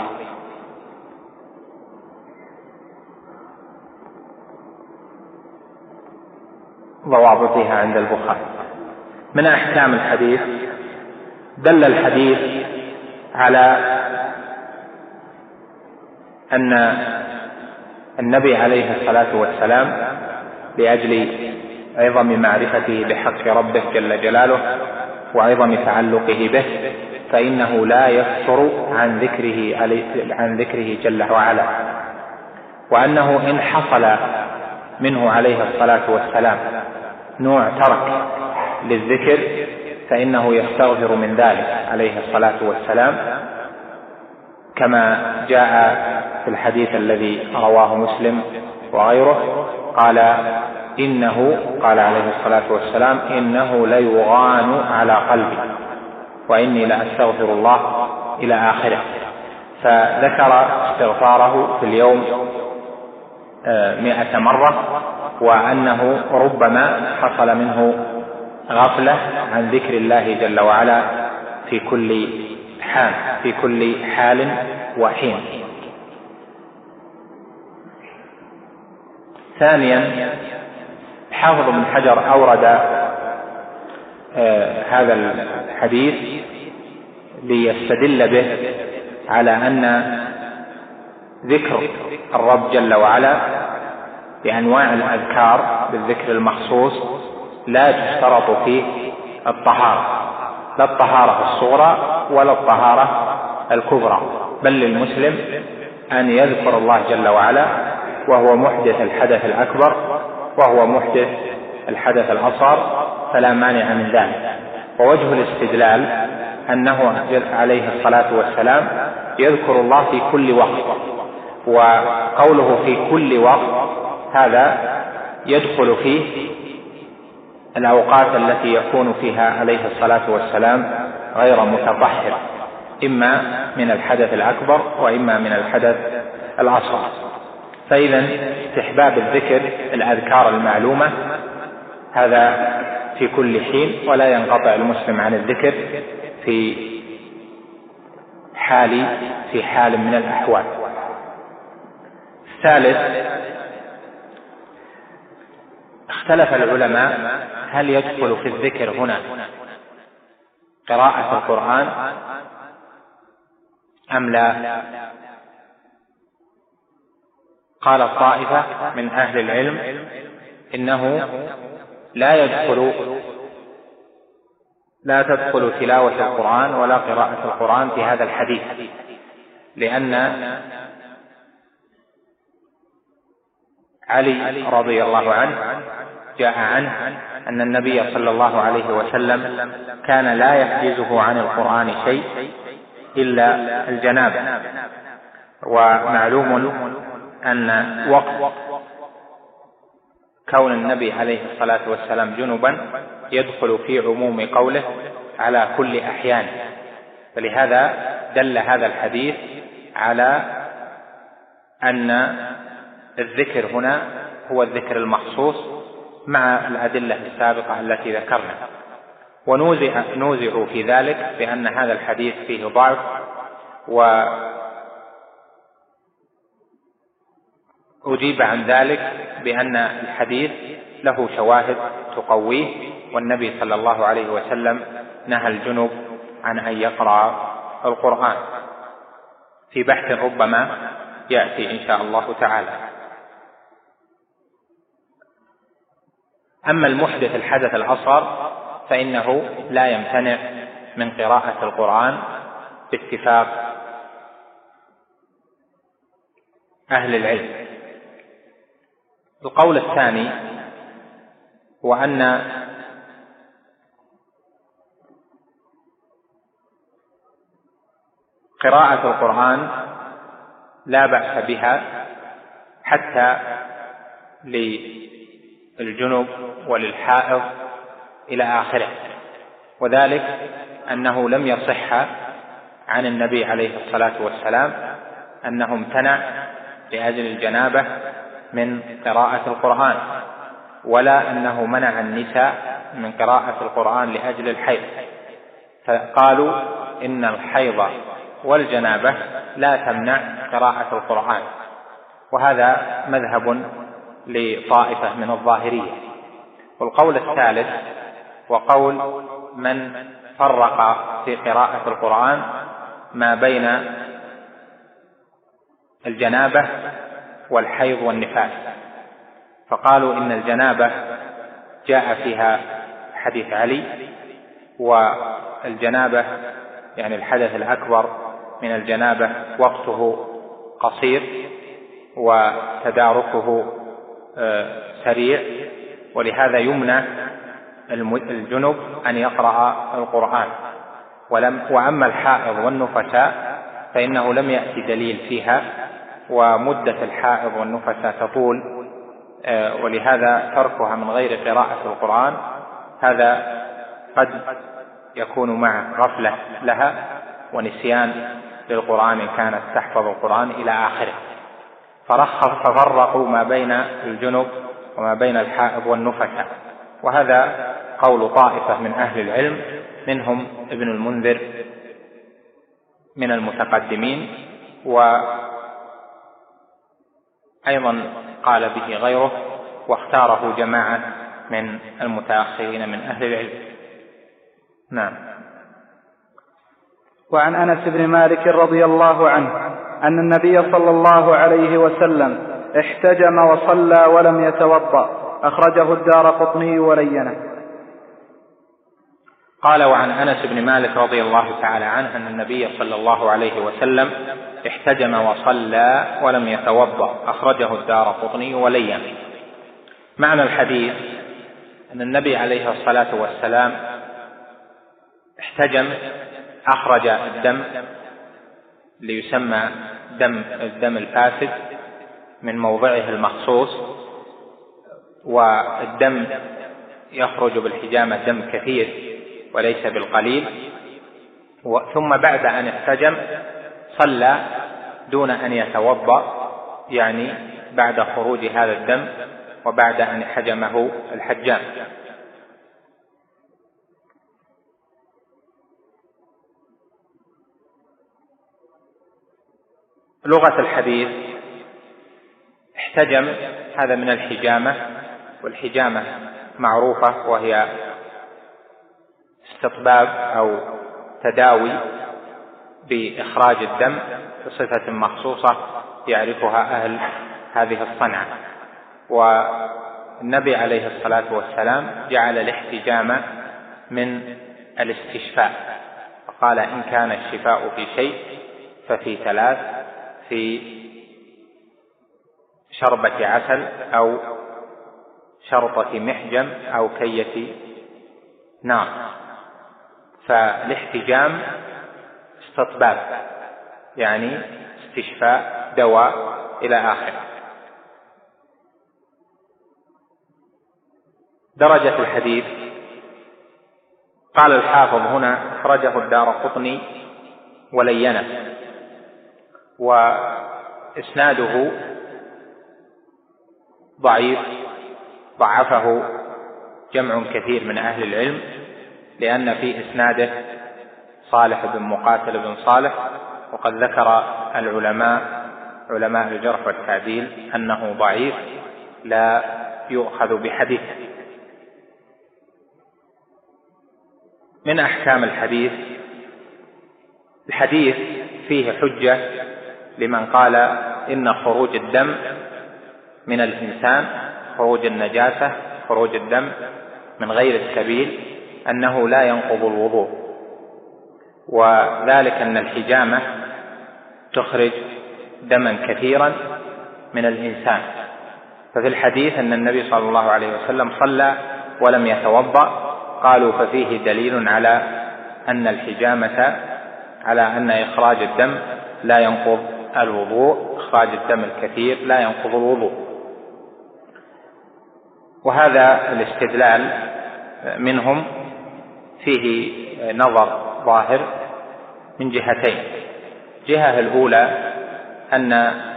ضوابطها عند البخاري. من أحكام الحديث دل الحديث على أن النبي عليه الصلاة والسلام لأجل عظم معرفته بحق ربه جل جلاله وعظم تعلقه به فإنه لا يفتر عن ذكره جل وعلا، وأنه إن حصل منه عليه الصلاة والسلام نوع ترك للذكر فإنه يستغفر من ذلك عليه الصلاة والسلام، كما جاء في الحديث الذي رواه مسلم وغيره قال عليه الصلاة والسلام إنه ليغان على قلبي وإني لأستغفر الله إلى آخره. فذكر استغفاره في اليوم 100 مرة، وأنه ربما حصل منه غفلة عن ذكر الله جل وعلا في كل حال وحين. ثانيا حافظ بن حجر أورد هذا الحديث ليستدل به على أن ذكر الرب جل وعلا بأنواع الأذكار بالذكر المخصوص لا تشترط فيه الطهارة، لا الطهارة الصغرى ولا الطهارة الكبرى، بل للمسلم أن يذكر الله جل وعلا وهو محدث الحدث الأكبر وهو محدث الحدث الأصغر، فلا مانع من ذلك. ووجه الاستدلال أنه عليه الصلاة والسلام يذكر الله في كل وقت، وقوله في كل وقت هذا يدخل فيه الأوقات التي يكون فيها عليه الصلاة والسلام غير متطهر، إما من الحدث الأكبر وإما من الحدث الأصغر. فإذا استحباب الذكر الأذكار المعلومة هذا في كل حين، ولا ينقطع المسلم عن الذكر في حال من الأحوال. الثالث اختلف العلماء هل يدخل في الذكر هنا قراءة القرآن أم لا. قال الطائفة من أهل العلم إنه لا تدخل تلاوة القرآن ولا قراءة القرآن في هذا الحديث، لأن علي رضي الله عنه جاء عنه أن النبي صلى الله عليه وسلم كان لا يحجزه عن القرآن شيء إلا الجنابة، ومعلوم أن وقت كون النبي عليه الصلاة والسلام جنبا يدخل في عموم قوله على كل أحيان، فلهذا دل هذا الحديث على أن الذكر هنا هو الذكر المخصوص مع الأدلة السابقة التي ذكرنا. ونوزع في ذلك بأن هذا الحديث فيه ضعف، وأجيب عن ذلك بأن الحديث له شواهد تقويه، والنبي صلى الله عليه وسلم نهى الجنب عن أن يقرأ القرآن في بحث ربما يأتي إن شاء الله تعالى. أما المحدث الحدث الأصغر فإنه لا يمتنع من قراءة القرآن باتفاق أهل العلم. القول الثاني هو أن قراءة القرآن لا بأس بها حتى للجنب وللحائض إلى آخره، وذلك أنه لم يصح عن النبي عليه الصلاة والسلام أنه امتنع لأجل الجنابة من قراءة القرآن، ولا أنه منع النساء من قراءة القرآن لأجل الحيض، فقالوا إن الحيض والجنابة لا تمنع قراءة القرآن، وهذا مذهب لطائفة من الظاهرية. والقول الثالث وقول من فرق في قراءة القرآن ما بين الجنابة والحيض والنفاس، فقالوا إن الجنابة جاء فيها حديث علي، والجنابة يعني الحدث الأكبر من الجنابة وقته قصير وتداركه سريع، ولهذا يمنع الجنب أن يقرأ القرآن. وأما الحائض والنفساء فإنه لم يأتي دليل فيها، ومدة الحائض والنفساء تطول، ولهذا تركها من غير قراءة القرآن هذا قد يكون مع غفلة لها ونسيان للقرآن إن كانت تحفظ القرآن إلى آخره، ففرقوا ما بين الجنب وما بين الحائض والنفساء. وهذا قول طائفة من أهل العلم منهم ابن المنذر من المتقدمين، وأيضا قال به غيره، واختاره جماعة من المتأخرين من أهل العلم. نعم. وعن أنس بن مالك رضي الله عنه أن النبي صلى الله عليه وسلم احتجم وصلى ولم يتوضأ، أخرجه الدارقطني ولينه. قال وعن أنس بن مالك رضي الله تعالى عنه أن النبي صلى الله عليه وسلم احتجم وصلى ولم يتوضأ، أخرجه الدارقطني ولينه. معنى الحديث أن النبي عليه الصلاة والسلام احتجم، أخرج الدم ليسمى الدم الفاسد من موضعه المخصوص، والدم يخرج بالحجامة دم كثير وليس بالقليل. ثم بعد أن احتجم صلى دون أن يتوضأ، يعني بعد خروج هذا الدم وبعد أن حجمه الحجام. لغة الحديث احتجم هذا من الحجامة، والحجامة معروفة وهي استطباب أو تداوي بإخراج الدم بصفة مخصوصة يعرفها أهل هذه الصنعة. والنبي عليه الصلاة والسلام جعل الاحتجام من الاستشفاء، فقال إن كان الشفاء في شيء ففي ثلاث: في شربة عسل أو شرطة محجم أو كية نار. فالاحتجام استطباب يعني استشفاء، دواء إلى آخره. درجة الحديث. قال الحافظ هنا: أخرجه الدارقطني ولينه، وإسناده ضعيف، ضعفه جمع كثير من أهل العلم، لأن في إسناده صالح بن مقاتل بن صالح، وقد ذكر علماء الجرح والتعديل أنه ضعيف لا يؤخذ بحديثه. من أحكام الحديث فيه حجة لمن قال إن خروج الدم من الإنسان، خروج النجاسة، خروج الدم من غير السبيل، أنه لا ينقض الوضوء، وذلك أن الحجامة تخرج دما كثيرا من الإنسان. ففي الحديث أن النبي صلى الله عليه وسلم صلى ولم يتوضأ، قالوا ففيه دليل على أن الحجامة، على أن إخراج الدم لا ينقض الوضوء، إخراج الدم الكثير لا ينقض الوضوء. وهذا الاستدلال منهم فيه نظر ظاهر من جهتين. الجهة الأولى أن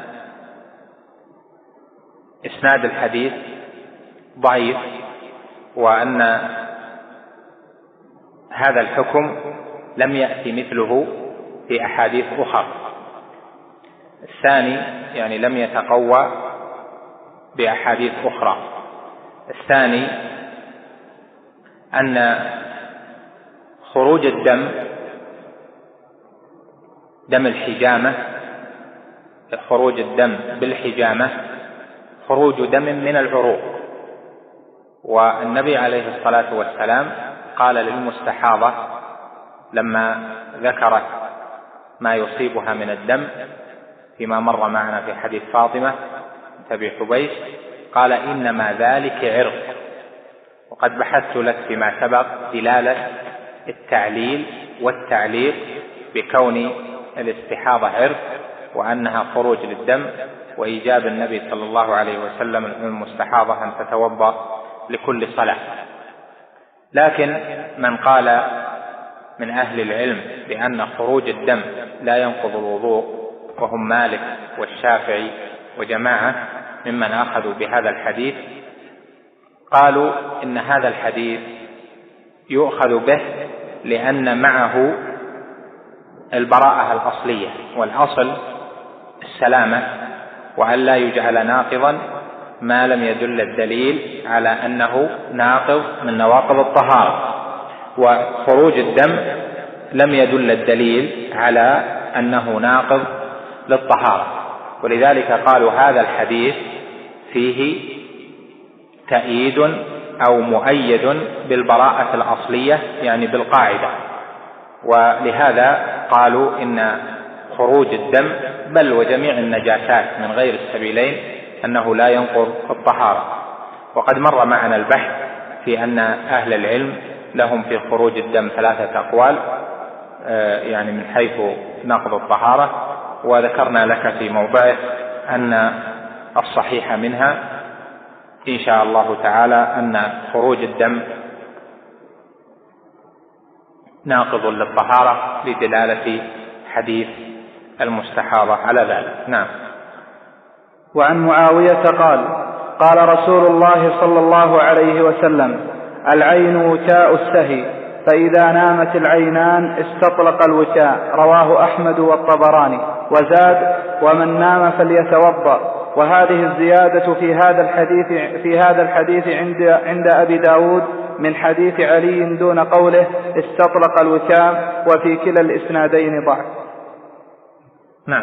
إسناد الحديث ضعيف، وأن هذا الحكم لم يأتي مثله في أحاديث أخرى. الثاني يعني لم يتقوى بأحاديث أخرى. الثاني أن خروج دم الحجامة، خروج الدم بالحجامة خروج دم من العروق، والنبي عليه الصلاة والسلام قال للمستحاضة لما ذكرت ما يصيبها من الدم فيما مر معنا في حديث فاطمة بنت أبي حبيش، قال: إنما ذلك عرق. وقد بحثت لك فيما سبق دلالة التعليل والتعليق بكون الاستحاضة عرق، وأنها خروج للدم، وإيجاب النبي صلى الله عليه وسلم للمستحاضة أن تتوضأ لكل صلاة. لكن من قال من أهل العلم بأن خروج الدم لا ينقض الوضوء، وهم مالك والشافعي وجماعة ممن أخذوا بهذا الحديث، قالوا إن هذا الحديث يؤخذ به لأن معه البراءة الأصلية، والأصل السلامة، وأن لا يجعل ناقضا ما لم يدل الدليل على أنه ناقض من نواقض الطهارة. وخروج الدم لم يدل الدليل على أنه ناقض للطهارة، ولذلك قالوا هذا الحديث فيه تأييد أو مؤيد بالبراءة الأصلية، يعني بالقاعدة. ولهذا قالوا إن خروج الدم بل وجميع النجاسات من غير السبيلين أنه لا ينقض الطهارة. وقد مر معنا البحث في أن أهل العلم لهم في خروج الدم 3 أقوال، يعني من حيث نقض الطهارة، وذكرنا لك في موضعه أن الصحيح منها إن شاء الله تعالى أن خروج الدم ناقض للطهارة لدلالة حديث المستحاضة على ذلك. نعم. وعن معاوية قال: قال رسول الله صلى الله عليه وسلم: العين وكاء السهي، فإذا نامت العينان استطلق الوكاء. رواه أحمد والطبراني. وزاد: ومن نام فليتوضأ. وهذه الزيادة في هذا الحديث عند أبي داود من حديث علي دون قوله استطلق الوكاء، وفي كلا الإسنادين ضعف. نعم.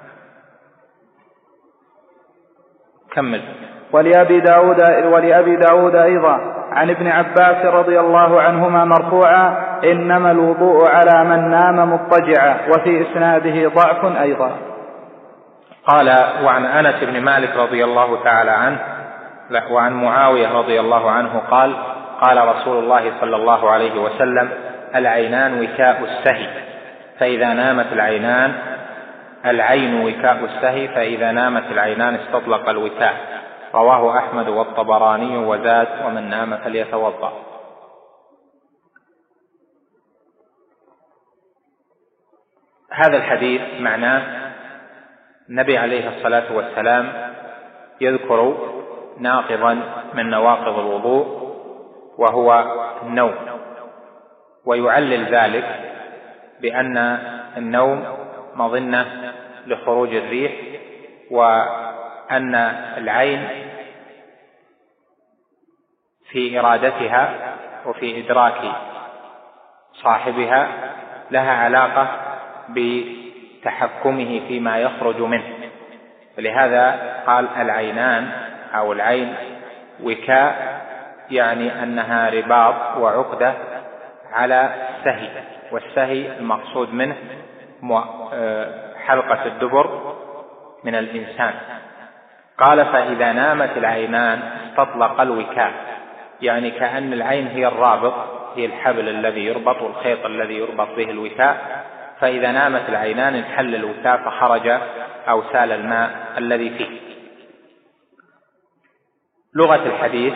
كمل. ولأبي داود أيضا عن ابن عباس رضي الله عنهما مرفوعا: إنما الوضوء على من نام مضطجعا. وفي إسناده ضعف أيضا. قال: وعن أنس بن مالك رضي الله تعالى عنه وعن معاوية رضي الله عنه قال: قال رسول الله صلى الله عليه وسلم: العينان وكاء السهي، فإذا نامت العين وكاء السهي، فإذا نامت العينان استطلق الوكاء. رواه أحمد والطبراني وزاد: ومن نام فليتوضأ. هذا الحديث معناه النبي عليه الصلاة والسلام يذكر ناقضا من نواقض الوضوء وهو النوم، ويعلل ذلك بأن النوم مظنة لخروج الريح، وأن العين في إرادتها وفي إدراك صاحبها لها علاقة بتحكمه فيما يخرج منه، ولهذا قال العينان أو العين وكاء، يعني أنها رباط وعقدة على السهي، والسهي المقصود منه حلقة الدبر من الإنسان. قال: فإذا نامت العينان استطلق الوكاء، يعني كأن العين هي الرابط، هي الحبل الذي يربط والخيط الذي يربط به الوكاء، فإذا نامت العينان انحل الوكاء فخرج أو سال الماء الذي فيه. لغة الحديث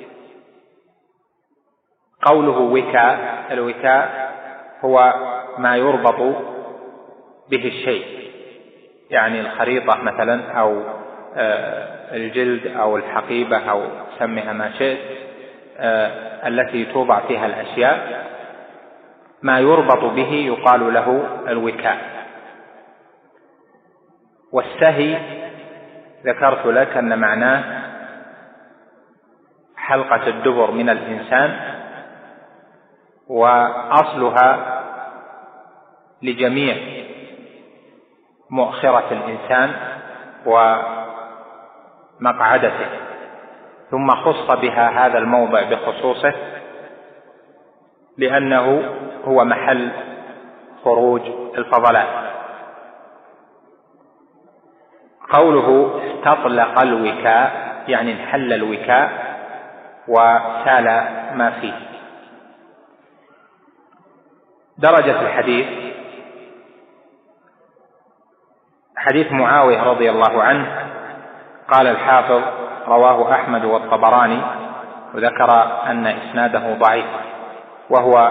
قوله وكاء، الوكاء هو ما يربط به الشيء، يعني الخريطة مثلا أو الجلد أو الحقيبة أو سمها ما شئت، التي توضع فيها الأشياء، ما يربط به يقال له الوكاء. والسهي ذكرت لك أن معناه حلقة الدبر من الإنسان، وأصلها لجميع مؤخرة الإنسان ومقعدته، ثم خص بها هذا الموضع بخصوصه لأنه هو محل خروج الفضلات. قوله استطلق الوكاء يعني انحل الوكاء وسال ما فيه. درجة الحديث حديث معاوية رضي الله عنه، قال الحافظ: رواه أحمد والطبراني، وذكر أن إسناده ضعيف، وهو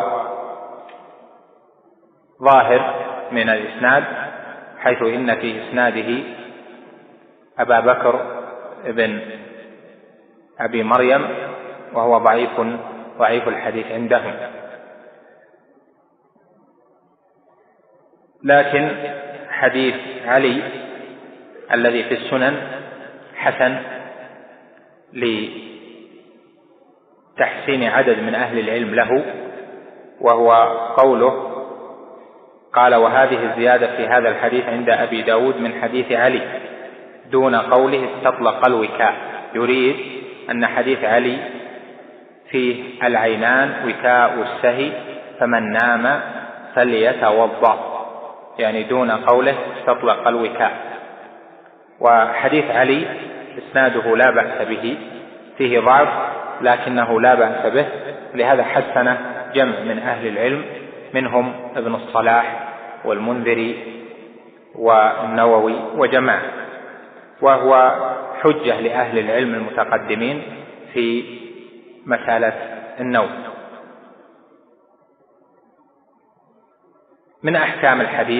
ظاهر من الإسناد، حيث إن في إسناده أبا بكر ابن أبي مريم، وهو ضعيف الحديث عندهم. لكن حديث علي الذي في السنن حسن لتحسين عدد من أهل العلم له، وهو قوله قال: وهذه الزيادة في هذا الحديث عند أبي داود من حديث علي دون قوله استطلق الوكاء، يريد أن حديث علي فيه العينان وكاء السهي فمن نام فليتوضأ، يعني دون قوله استطلق الوكاء. وحديث علي إسناده لا بأس به، فيه ضعف لكنه لا بأس به، لهذا حسنه جمع من أهل العلم، منهم ابن الصلاح والمنذري والنووي وجماعة، وهو حجة لأهل العلم المتقدمين في مسألة النوم. من أحكام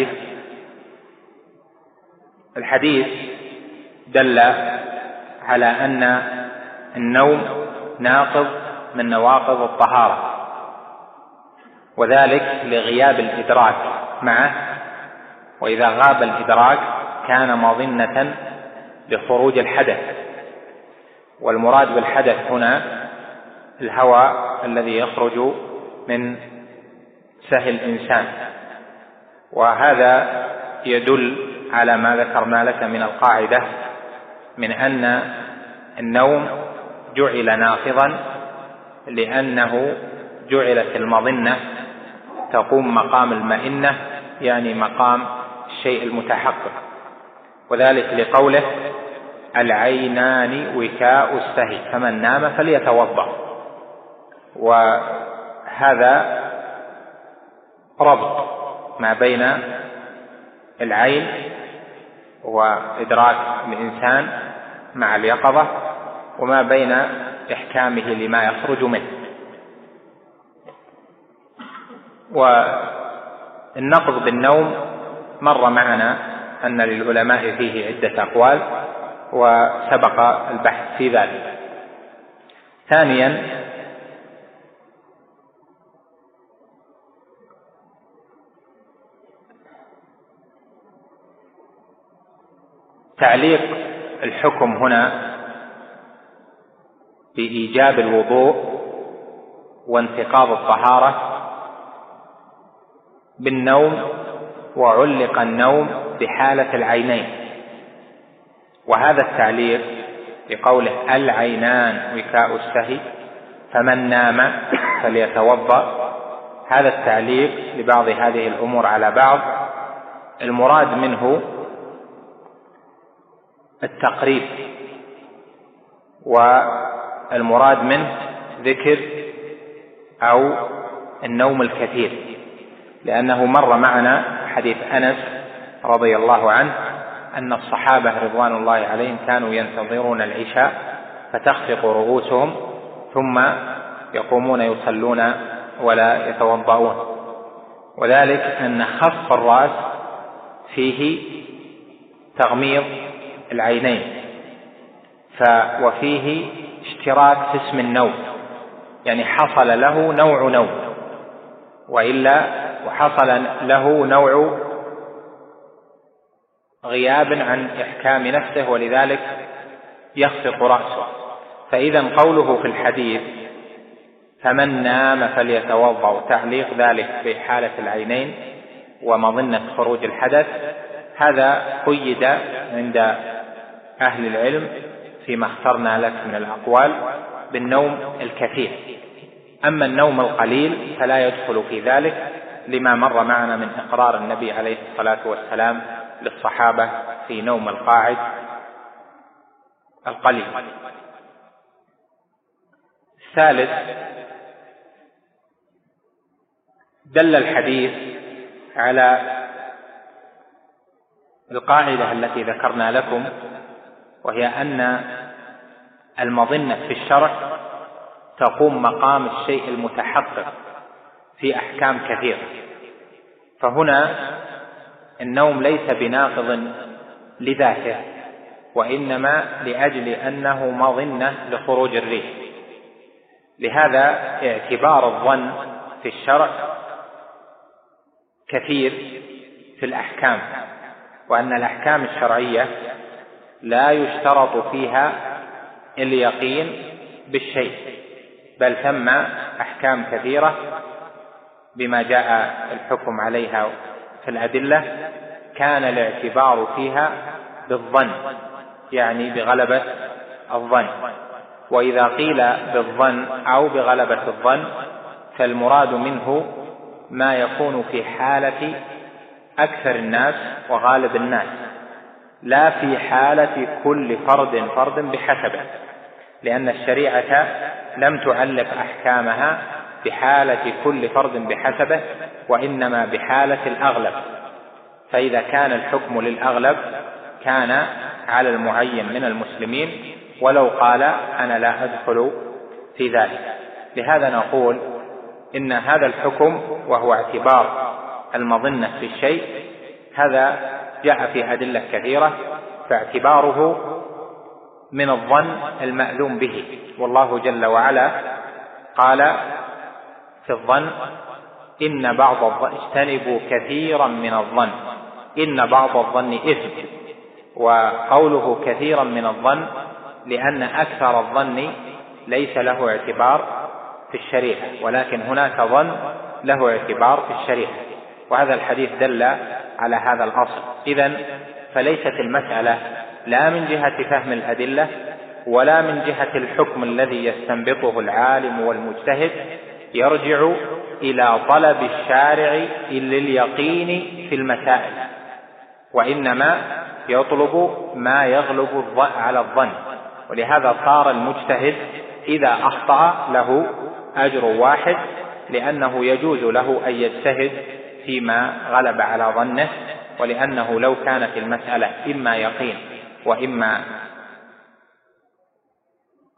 الحديث دل على أن النوم ناقض من نواقض الطهارة، وذلك لغياب الإدراك معه، وإذا غاب الإدراك كان مظنة لخروج الحدث، والمراد بالحدث هنا الهواء الذي يخرج من سهل الإنسان، وهذا يدل على ما ذكرنا لك من القاعدة من أن النوم جعل ناقضا لأنه جعلت المظنة تقوم مقام المئنة، يعني مقام الشيء المتحقق، وذلك لقوله: العينان وكاء السهي فمن نام فليتوضأ. وهذا ربط ما بين العين وإدراك الإنسان مع اليقظة، وما بين إحكامه لما يخرج منه. والنقض بالنوم مر معنا أن للعلماء فيه عدة أقوال وسبق البحث في ذلك. ثانيا، تعليق الحكم هنا بإيجاب الوضوء وانتقاض الطهارة بالنوم، وعلق النوم بحالة العينين، وهذا التعليق بقوله العينان وكاء السهي فمن نام فليتوضأ، هذا التعليق لبعض هذه الأمور على بعض المراد منه التقريب، والمراد منه ذكر أو النوم الكثير، لأنه مر معنا حديث أنس رضي الله عنه أن الصحابة رضوان الله عليهم كانوا ينتظرون العشاء فتخفق رؤوسهم ثم يقومون يصلون ولا يتوضؤون، وذلك أن خفق الرأس فيه تغميض العينين، وفيه اشتراك في اسم النوم، يعني حصل له نوع نوم، وإلا وحصل له نوع غياب عن إحكام نفسه ولذلك يخفق رأسه. فإذا قوله في الحديث فمن نام فليتوضأ تعليق ذلك بحالة العينين ومظنة خروج الحدث، هذا قيد عند أهل العلم فيما اخترنا لك من الأقوال بالنوم الكثير. أما النوم القليل فلا يدخل في ذلك لما مر معنا من إقرار النبي عليه الصلاة والسلام للصحابة في نوم القاعد القليل. الثالث، دل الحديث على القاعدة التي ذكرنا لكم، وهي أن المظنة في الشرع تقوم مقام الشيء المتحقق في أحكام كثيرة، فهنا النوم ليس بناقض لذاته، وإنما لأجل أنه مظنة لخروج الريح. لهذا اعتبار الظن في الشرع كثير في الأحكام، وأن الأحكام الشرعية لا يشترط فيها اليقين بالشيء، بل ثم أحكام كثيرة بما جاء الحكم عليها في الأدلة كان الاعتبار فيها بالظن، يعني بغلبة الظن. وإذا قيل بالظن أو بغلبة الظن فالمراد منه ما يكون في حالة أكثر الناس وغالب الناس، لا في حالة كل فرد بحسبه، لأن الشريعة لم تعلق أحكامها بحالة كل فرد بحسبه، وإنما بحالة الأغلب. فإذا كان الحكم للأغلب كان على المعين من المسلمين ولو قال أنا لا أدخل في ذلك. لهذا نقول إن هذا الحكم وهو اعتبار المظنة في الشيء هذا جاء في أدلة كثيرة، فاعتباره من الظن المأذون به، والله جل وعلا قال في الظن إن بعض الظن اجتنبوا كثيرا من الظن إن بعض الظن إثم، وقوله كثيرا من الظن لأن أكثر الظن ليس له اعتبار في الشريعة، ولكن هناك ظن له اعتبار في الشريعة، وهذا الحديث دل على هذا الأصل. إذن فليست المسألة لا من جهة فهم الأدلة ولا من جهة الحكم الذي يستنبطه العالم والمجتهد يرجع إلى طلب الشارع لليقين في المسائل، وإنما يطلب ما يغلب على الظن. ولهذا صار المجتهد إذا أخطأ له أجر واحد، لأنه يجوز له أن يجتهد فيما غلب على ظنه، ولأنه لو كانت المسألة إما يقين وإما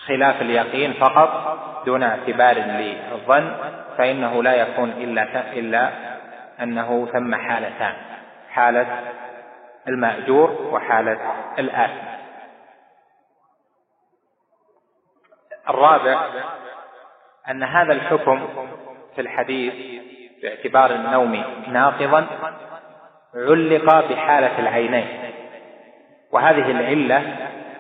خلاف اليقين فقط دون اعتبار للظن، فإنه لا يكون إلا أنه ثم حالتان: حالة المأجور وحالة الآثم. الرابع أن هذا الحكم في الحديث باعتبار النوم ناقضا علق بحالة العينين، وهذه العلة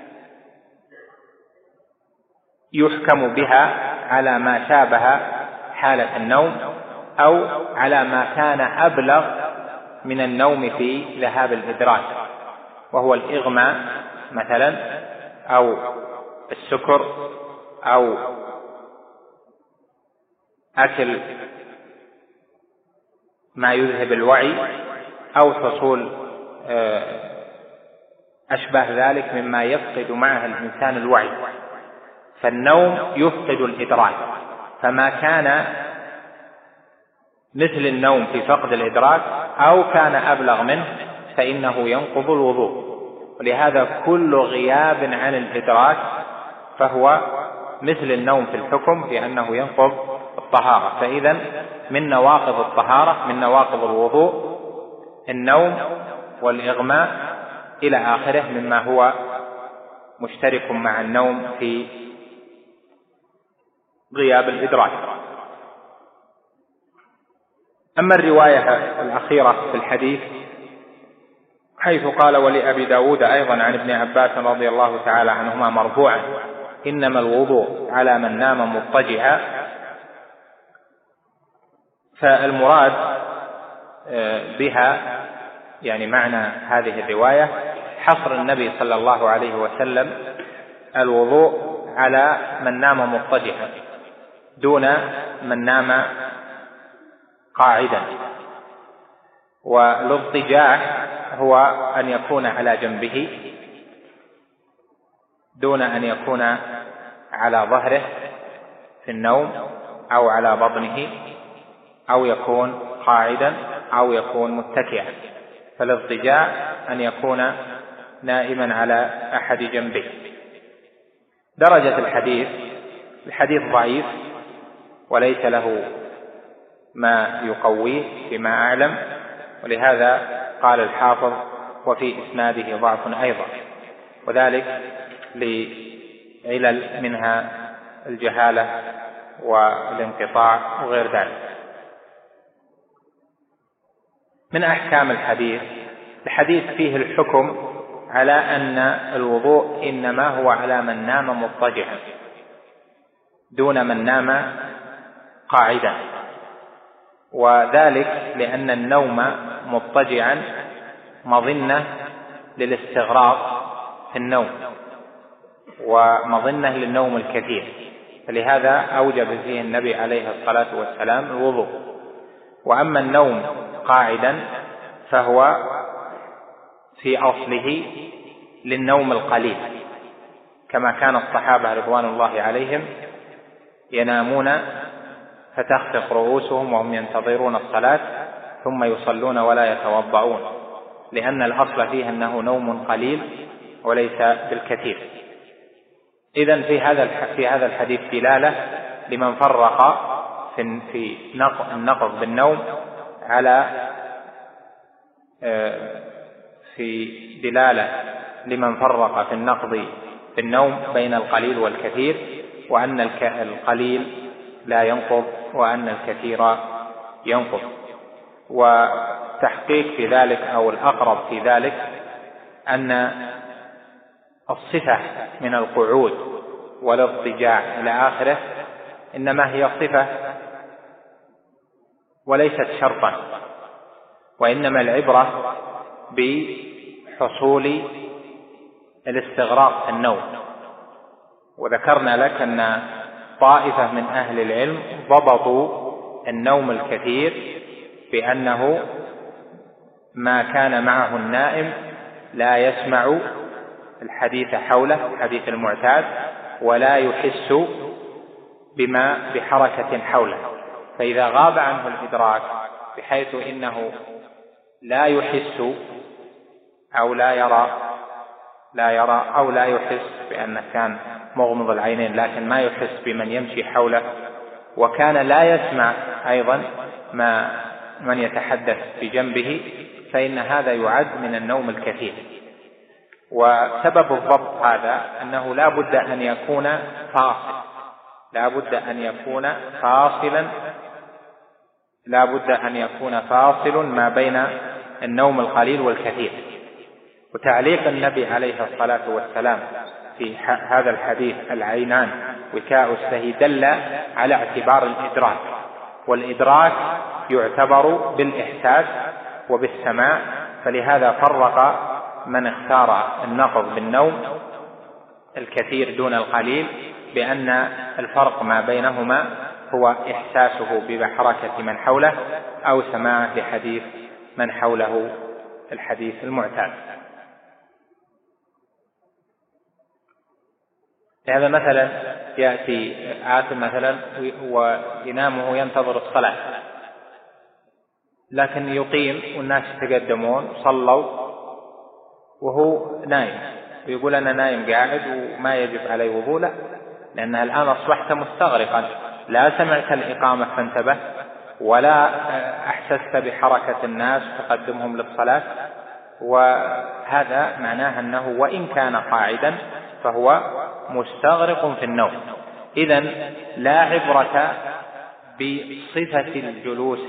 يحكم بها على ما شابه حالة النوم أو على ما كان أبلغ من النوم في ذهاب الإدراك، وهو الإغماء مثلا، أو السكر، أو أكل ما يذهب الوعي، أو حصول أشبه ذلك مما يفقد معه الإنسان الوعي. فالنوم يفقد الإدراك، فما كان مثل النوم في فقد الإدراك أو كان أبلغ منه فإنه ينقض الوضوء. ولهذا كل غياب عن الإدراك فهو مثل النوم في الحكم في أنه ينقض الطهارة. فإذا من نواقض الطهارة، من نواقض الوضوء، النوم والإغماء إلى آخره مما هو مشترك مع النوم في غياب الإدراك. أما الرواية الأخيرة في الحديث حيث قال: ولأبي داود أيضا عن ابن عباس رضي الله تعالى عنهما مرفوعا: إنما الوضوء على من نام مضطجعا. فالمراد بها يعني معنى هذه الرواية حصر النبي صلى الله عليه وسلم الوضوء على من نام مضطجعا دون من نام قاعدا. والاضطجاع هو أن يكون على جنبه دون أن يكون على ظهره في النوم أو على بطنه، أو يكون قاعدا أو يكون متكئا. فالاضطجاع أن يكون نائما على أحد جنبه. درجة الحديث ضعيف وليس له ما يقويه فيما أعلم، ولهذا قال الحافظ: وفي إسناده ضعف أيضا، وذلك لعلل منها الجهالة والانقطاع وغير ذلك. من أحكام الحديث فيه الحكم على أن الوضوء إنما هو على من نام مضطجعا دون من نام قاعدا، وذلك لأن النوم مضطجعا مظنة للاستغراق في النوم ومظنة للنوم الكثير، فلهذا أوجب فيه النبي عليه الصلاة والسلام الوضوء. وأما النوم قاعدا فهو في أصله للنوم القليل، كما كان الصحابة رضوان الله عليهم ينامون فتخفق رؤوسهم وهم ينتظرون الصلاة ثم يصلون ولا يتوضؤون، لأن الأصل فيه أنه نوم قليل وليس بالكثير. إذن في هذا الحديث دلالة لمن فرق في النقض بالنوم على في دلالة لمن فرق في النقض بالنوم بين القليل والكثير، وأن القليل لا ينقض وأن الكثير ينقض. وتحقيق في ذلك أو الأقرب في ذلك أن الصفة من القعود والاضطجاع إلى آخره إنما هي صفة وليست شرطا، وإنما العبرة بحصول الاستغراق في النوم. وذكرنا لك أن طائفة من أهل العلم ضبطوا النوم الكثير بأنه ما كان معه النائم لا يسمع الحديث حوله، الحديث المعتاد، ولا يحس بحركة حوله. فإذا غاب عنه الإدراك بحيث إنه لا يحس أو لا يرى لا يرى أو لا يحس بأنه كان مغمض العينين لكن ما يحس بمن يمشي حوله، وكان لا يسمع أيضا من يتحدث بجنبه، فإن هذا يعد من النوم الكثير. وسبب الضبط هذا أنه لا بد أن يكون فاصل، لا بد أن يكون فاصل ما بين النوم القليل والكثير. وتعليق النبي عليه الصلاة والسلام في هذا الحديث العينان وكاء السهي دل على اعتبار الإدراك، والإدراك يعتبر بالإحساس وبالسماع، فلهذا فرق من اختار النقض بالنوم الكثير دون القليل بأن الفرق ما بينهما هو إحساسه بحركة من حوله أو سماعه لحديث من حوله الحديث المعتاد. هذا مثلا يأتي عاقل مثلا وينام وهو ينتظر الصلاة، لكن يقيم والناس يتقدمون صلوا وهو نايم، ويقول أنا نايم قاعد وما يجب علي وضوء، لا، لأنها الآن أصبحت مستغرقا، لا سمعت الإقامة فانتبه ولا أحسست بحركة الناس تقدمهم للصلاة، وهذا معناه أنه وإن كان قاعدا فهو مستغرق في النوم. إذن لا عبرة بصفة الجلوس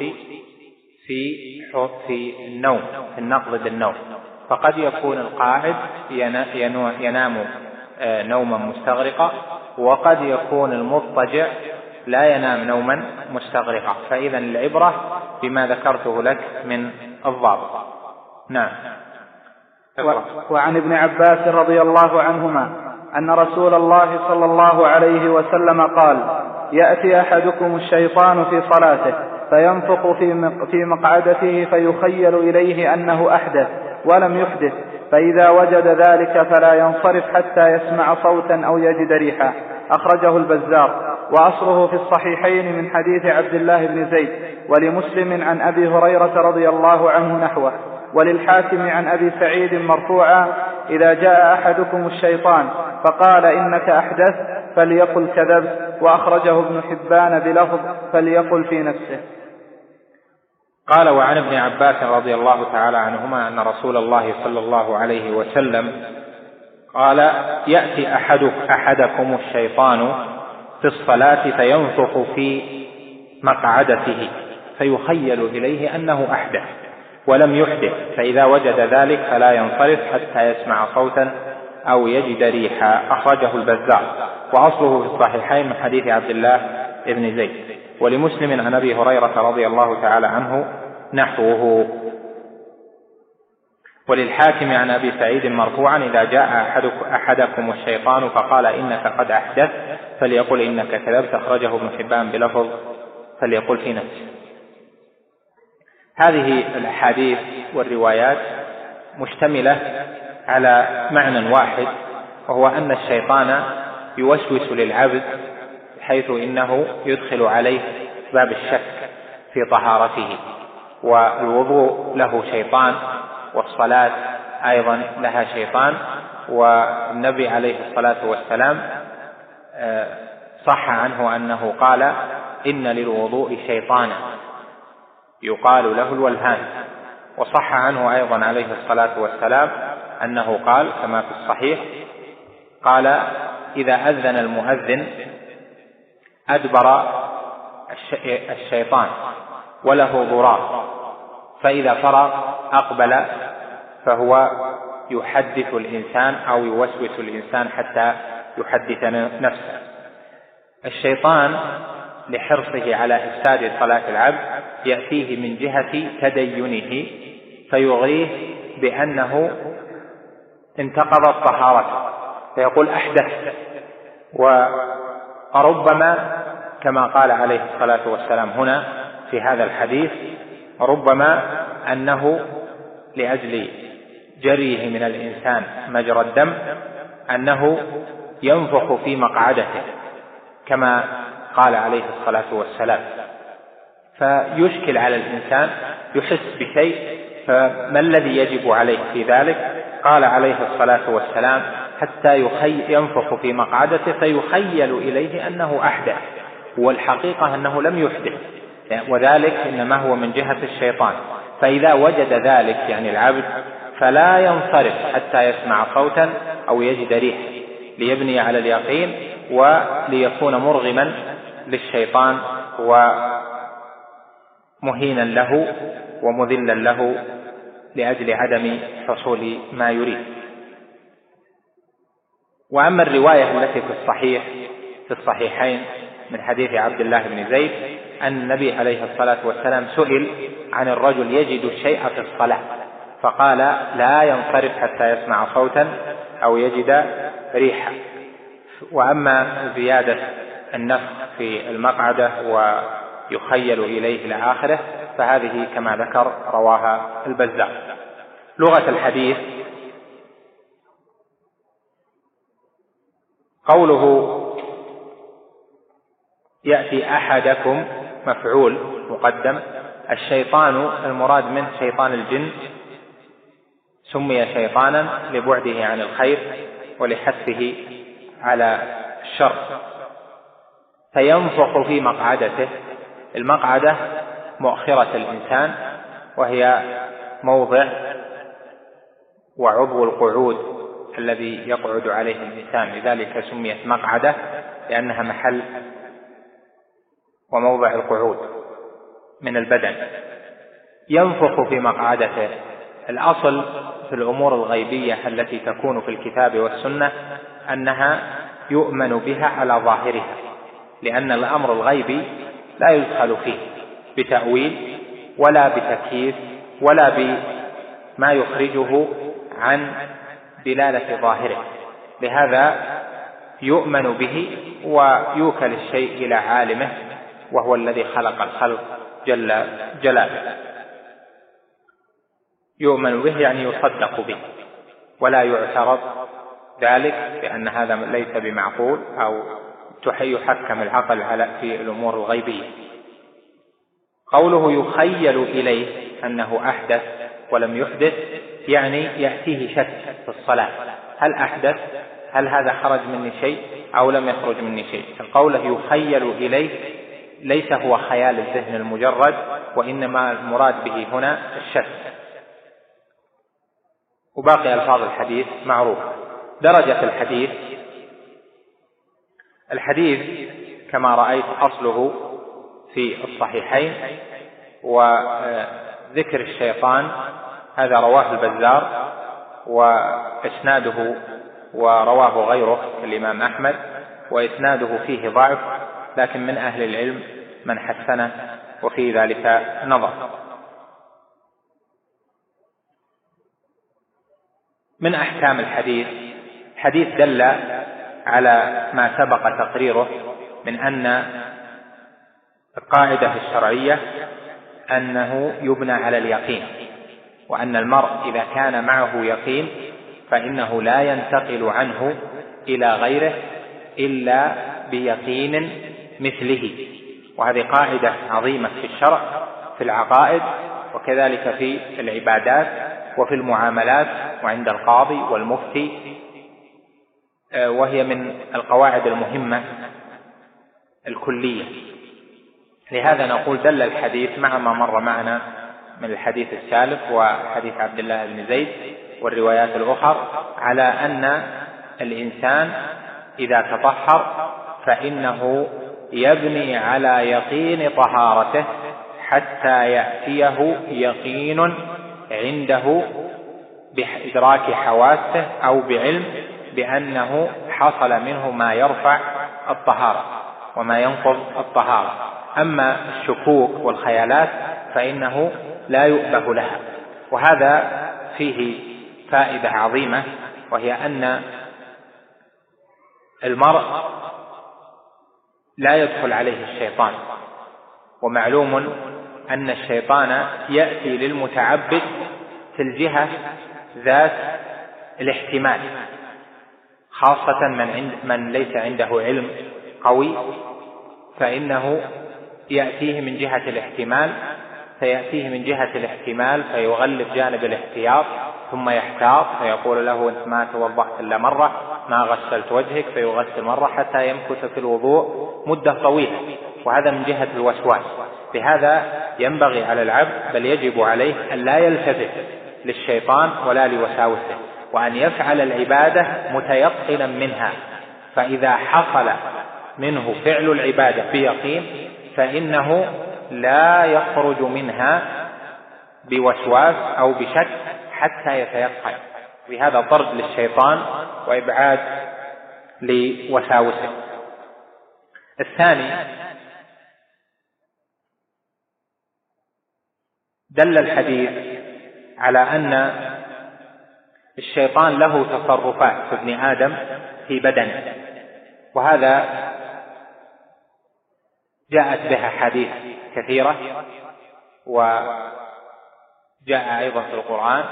في النوم، في النقض بالنوم، فقد يكون القاعد ينام نوما مستغرقا، وقد يكون المضطجع لا ينام نوما مستغرقا، فإذا العبرة بما ذكرته لك من الضابط. نعم. وعن ابن عباس رضي الله عنهما أن رسول الله صلى الله عليه وسلم قال: يأتي أحدكم الشيطان في صلاته فينفخ في مقعدته فيخيل إليه أنه أحدث ولم يحدث، فإذا وجد ذلك فلا ينصرف حتى يسمع صوتا أو يجد ريحا. أخرجه البزار، وأصله في الصحيحين من حديث عبد الله بن زيد، ولمسلم عن أبي هريرة رضي الله عنه نحوه، وللحاكم عن أبي سعيد مرفوعا: إذا جاء أحدكم الشيطان فقال إنك أحدث فليقل كذبت. وأخرجه ابن حبان بلفظ فليقل في نفسه. قال: وعن ابن عباس رضي الله تعالى عنهما أن رسول الله صلى الله عليه وسلم قال: يأتي أحدكم الشيطان في الصلاة فينفخ في مقعدته فيخيل إليه أنه أحدث ولم يحدث، فإذا وجد ذلك فلا ينصرف حتى يسمع صوتا أو يجد ريحا. أخرجه البزار، وأصله في الصحيحين من حديث عبد الله بن زيد، ولمسلم عن أبي هريرة رضي الله تعالى عنه نحوه، وللحاكم عن أبي سعيد مرفوعا: إذا جاء أحدكم الشيطان فقال إنك قد أحدث فليقل إنك كذبت. أخرجه ابن حبان بلفظ فليقل في نفسه. هذه الأحاديث والروايات مشتملة على معنى واحد، وهو أن الشيطان يوسوس للعبد حيث إنه يدخل عليه باب الشك في طهارته، والوضوء له شيطان، والصلاة أيضا لها شيطان. والنبي عليه الصلاة والسلام صح عنه أنه قال: إن للوضوء شيطانا يقال له الولهان. وصح عنه أيضا عليه الصلاة والسلام أنه قال كما في الصحيح: قال: إذا أذن المؤذن أدبر الشيطان وله ضرار، فإذا فرغ أقبل، فهو يحدث الإنسان أو يوسوس الإنسان حتى يحدث نفسه. الشيطان لحرصه على إفساد صلاة العبد يأتيه من جهة تدينه فيغريه بأنه انتقضت طهارته فيقول أحدث. وربما كما قال عليه الصلاة والسلام هنا في هذا الحديث، ربما أنه لأجل جريه من الإنسان مجرى الدم أنه ينفخ في مقعدته كما قال عليه الصلاة والسلام، فيشكل على الإنسان، يحس بشيء، فما الذي يجب عليه في ذلك؟ قال عليه الصلاة والسلام حتى ينفخ في مقعدته فيخيل إليه أنه أحدث، والحقيقة أنه لم يحدث، وذلك إنما هو من جهة الشيطان. فإذا وجد ذلك يعني العبد فلا ينصرف حتى يسمع صوتا أو يجد ريح، ليبني على اليقين وليكون مرغما للشيطان ومهينا له ومذلا له لأجل عدم حصول ما يريد. وأما الرواية التي في الصحيحين من حديث عبد الله بن زيد أن النبي عليه الصلاة والسلام سئل عن الرجل يجد الشيء في الصلاة فقال لا ينصرف حتى يسمع صوتا أو يجد ريحا. وأما زيادة النفخ في المقعدة ويخيل إليه إلى آخره فهذه كما ذكر رواها البزار. لغة الحديث قوله يأتي أحدكم مفعول مقدم، الشيطان المراد منه شيطان الجن، سمي شيطانا لبعده عن الخير ولحثه على الشر. فينفخ في مقعدته، المقعدة مؤخرة الإنسان وهي موضع وعضو القعود الذي يقعد عليه الإنسان، لذلك سميت مقعدة لأنها محل وموضع القعود من البدن. ينفخ في مقعدته، الأصل في الأمور الغيبية التي تكون في الكتاب والسنة أنها يؤمن بها على ظاهرها، لأن الأمر الغيبي لا يدخل فيه بتأويل ولا بتكييف ولا بما يخرجه عن دلالة ظاهره، لهذا يؤمن به ويوكل الشيء إلى عالمه وهو الذي خلق الخلق جل جلاله. يؤمن به يعني يصدق به ولا يعترض ذلك، لأن هذا ليس بمعقول أو يحكم العقل في الأمور الغيبية. قوله يخيل إليه أنه أحدث ولم يحدث يعني يأتيه شك في الصلاة، هل أحدث؟ هل هذا خرج مني شيء أو لم يخرج مني شيء؟ قوله يخيل إليه ليس هو خيال الذهن المجرد، وإنما المراد به هنا الشك. وباقي ألفاظ الحديث معروف. درجة الحديث كما رأيت أصله في الصحيحين، وذكر الشيطان هذا رواه البزار وإسناده ورواه غيره الإمام أحمد، وإسناده فيه ضعف، لكن من أهل العلم من حسنه وفي ذلك نظر. من أحكام الحديث دل على ما سبق تقريره من أن القاعدة الشرعية أنه يبنى على اليقين، وأن المرء إذا كان معه يقين فإنه لا ينتقل عنه إلى غيره إلا بيقين مثله. وهذه قاعدة عظيمة في الشرع في العقائد، وكذلك في العبادات وفي المعاملات وعند القاضي والمفتي، وهي من القواعد المهمة الكلية. لهذا نقول دل الحديث مع ما مر معنا من الحديث السالف وحديث عبد الله بن زيد والروايات الأخرى على أن الإنسان إذا تطهر فإنه يبني على يقين طهارته حتى يأتيه يقين عنده بإدراك حواسه أو بعلم بأنه حصل منه ما يرفع الطهارة وما ينقض الطهارة. أما الشكوك والخيالات فإنه لا يؤبه لها. وهذا فيه فائدة عظيمة، وهي أن المرء لا يدخل عليه الشيطان، ومعلوم أن الشيطان يأتي للمتعبد في الجهة ذات الاحتمال، خاصة من ليس عنده علم قوي فإنه يأتيه من جهة الاحتمال، فيأتيه من جهة الاحتمال فيغلب جانب الاحتياط ثم يحتاط فيقول له أنت ما توضأت إلا مرة، ما غسلت وجهك، فيغسل مرة حتى يمكث في الوضوء مدة طويلة، وهذا من جهة الوسواس. لهذا ينبغي على العبد بل يجب عليه أن لا يلتفت للشيطان ولا لوساوسه، وأن يفعل العبادة متيقنا منها، فإذا حصل منه فعل العبادة بيقين فإنه لا يخرج منها بوسواس أو بشك حتى يتيقن، بهذا طرد للشيطان وإبعاد لوساوسه. الثاني، دل الحديث على أن الشيطان له تصرفات في ابن آدم في بدنه، وهذا جاءت بها حديث كثيرة، وجاء أيضا في القرآن: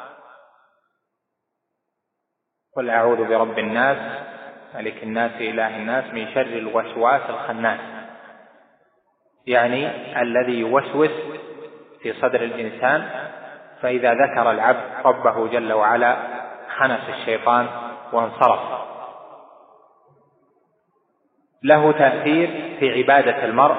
قل أعوذ برب الناس ملك الناس إله الناس من شر الوسواس الخناس، يعني الذي يوسوس في صدر الإنسان، فإذا ذكر العبد ربه جل وعلا خنس الشيطان وانصرف. له تأثير في عبادة المرء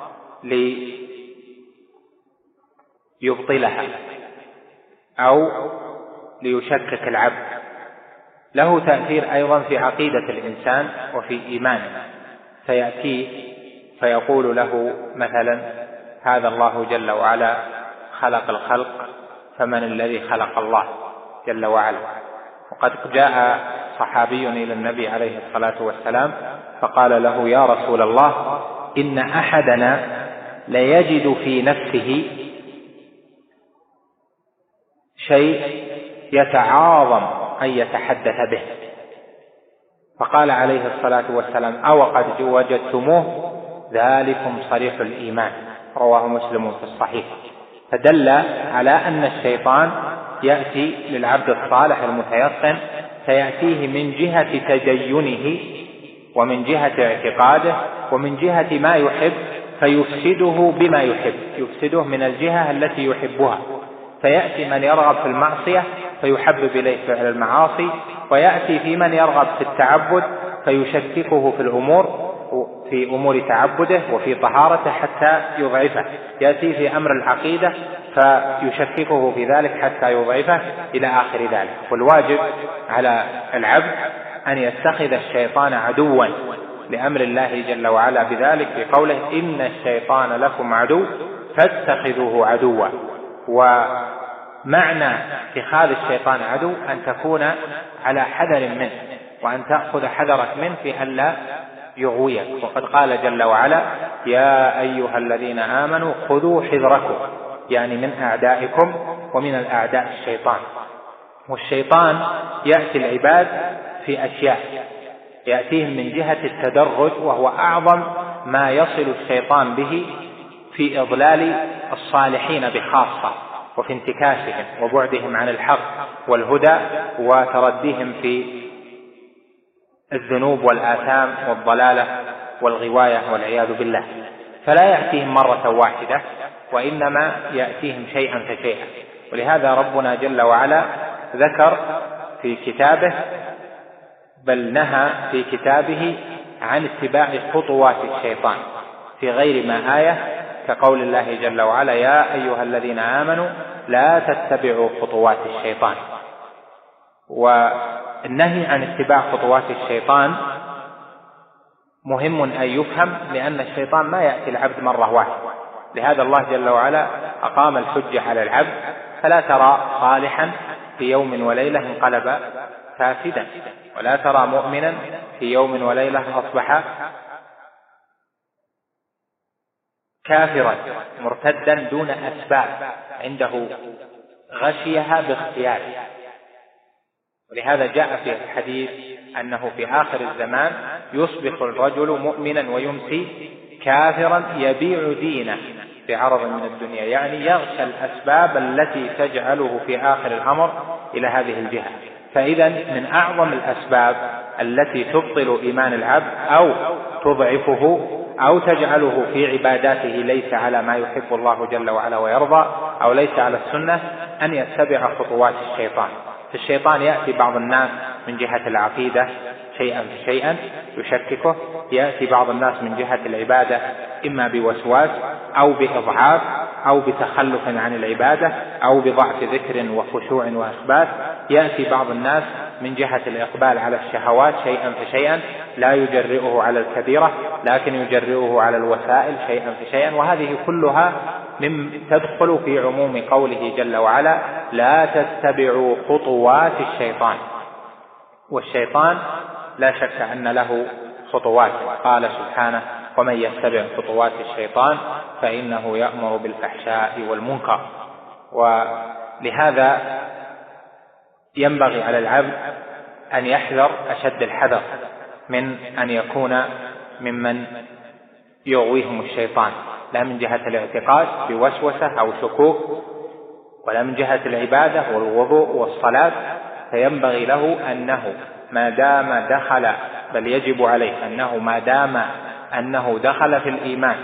ليبطلها أو ليشكك العبد، له تأثير أيضا في عقيدة الإنسان وفي إيمانه، فيأتيه فيقول له مثلا: هذا الله جل وعلا خلق الخلق، فمن الذي خلق الله جل وعلا؟ وقد جاء صحابي إلى النبي عليه الصلاة والسلام فقال له: يا رسول الله، إن أحدنا ليجد في نفسه شيء يتعاظم أن يتحدث به. فقال عليه الصلاة والسلام: أو قد وجدتموه؟ ذلكم صريح الإيمان. رواه مسلم في الصحيح. فدل على أن الشيطان يأتي للعبد الصالح المتيقن، فيأتيه من جهة تدينه ومن جهة اعتقاده ومن جهة ما يحب، فيفسده بما يحب، يفسده من الجهة التي يحبها. فيأتي من يرغب في المعصية فيحبب إليه فعل المعاصي، ويأتي في من يرغب في التعبد فيشككه في أمور تعبده وفي طهارته حتى يضعفه، يأتي في أمر العقيدة فيشككه في ذلك حتى يضعفه إلى آخر ذلك. والواجب على العبد أن يتخذ الشيطان عدوا لأمر الله جل وعلا بذلك، بقوله: إن الشيطان لكم عدو فاتخذوه عدوا. ومعنى اتخاذ الشيطان عدو أن تكون على حذر منه، وأن تأخذ حذرك منه في أن لا يغويك. وقد قال جل وعلا: يا أيها الذين آمنوا خذوا حذركم، يعني من أعدائكم ومن الأعداء الشيطان. والشيطان يأتي العباد في أشياء، يأتيهم من جهة التدرج، وهو أعظم ما يصل الشيطان به في إضلال الصالحين بخاصة، وفي انتكاسهم وبعدهم عن الحق والهدى وترديهم في الذنوب والآثام والضلالة والغواية والعياذ بالله. فلا يأتيهم مرة واحدة، وإنما يأتيهم شيئا فشيئا. ولهذا ربنا جل وعلا ذكر في كتابه، بل نهى في كتابه عن اتباع خطوات الشيطان في غير ما آية، كقول الله جل وعلا: يا أيها الذين آمنوا لا تتبعوا خطوات الشيطان. والنهي عن اتباع خطوات الشيطان مهم أن يفهم، لأن الشيطان ما يأتي العبد مرة واحدة. لهذا الله جل وعلا أقام الحجة على العبد، فلا ترى صالحا في يوم وليلة انقلب فاسدا، ولا ترى مؤمنا في يوم وليلة أصبح كافرا مرتدا دون أسباب، عنده غشيها باختياره. ولهذا جاء في الحديث أنه في آخر الزمان يصبح الرجل مؤمنا ويمسي كافرا يبيع دينه بعرض من الدنيا، يعني يغشى الأسباب التي تجعله في آخر الأمر إلى هذه الجهة. فإذا من أعظم الأسباب التي تبطل إيمان العبد أو تضعفه أو تجعله في عباداته ليس على ما يحب الله جل وعلا ويرضى، أو ليس على السنة أن يتبع خطوات الشيطان. فالشيطان يأتي بعض الناس من جهة العقيدة شيئا فشيئا يشككه، يأتي بعض الناس من جهة العبادة إما بوسواس أو بإضعاف أو بتخلف عن العبادة أو بضعف ذكر وخشوع وإخبات، يأتي بعض الناس من جهة الإقبال على الشهوات شيئا فشيئا، لا يجرئه على الكبيرة لكن يجرئه على الوسائل شيئا فشيئا، وهذه كلها تدخل في عموم قوله جل وعلا: لا تتبعوا خطوات الشيطان. والشيطان لا شك أن له خطوات، قال سبحانه: ومن يتبع خطوات الشيطان فإنه يأمر بالفحشاء والمنكر. ولهذا ينبغي على العبد أن يحذر أشد الحذر من أن يكون ممن يغويهم الشيطان، لا من جهة الاعتقاد بوسوسة أو شكوك، ولا من جهة العبادة والوضوء والصلاة. فينبغي له أنه ما دام دخل، بل يجب عليه أنه ما دام أنه دخل في الإيمان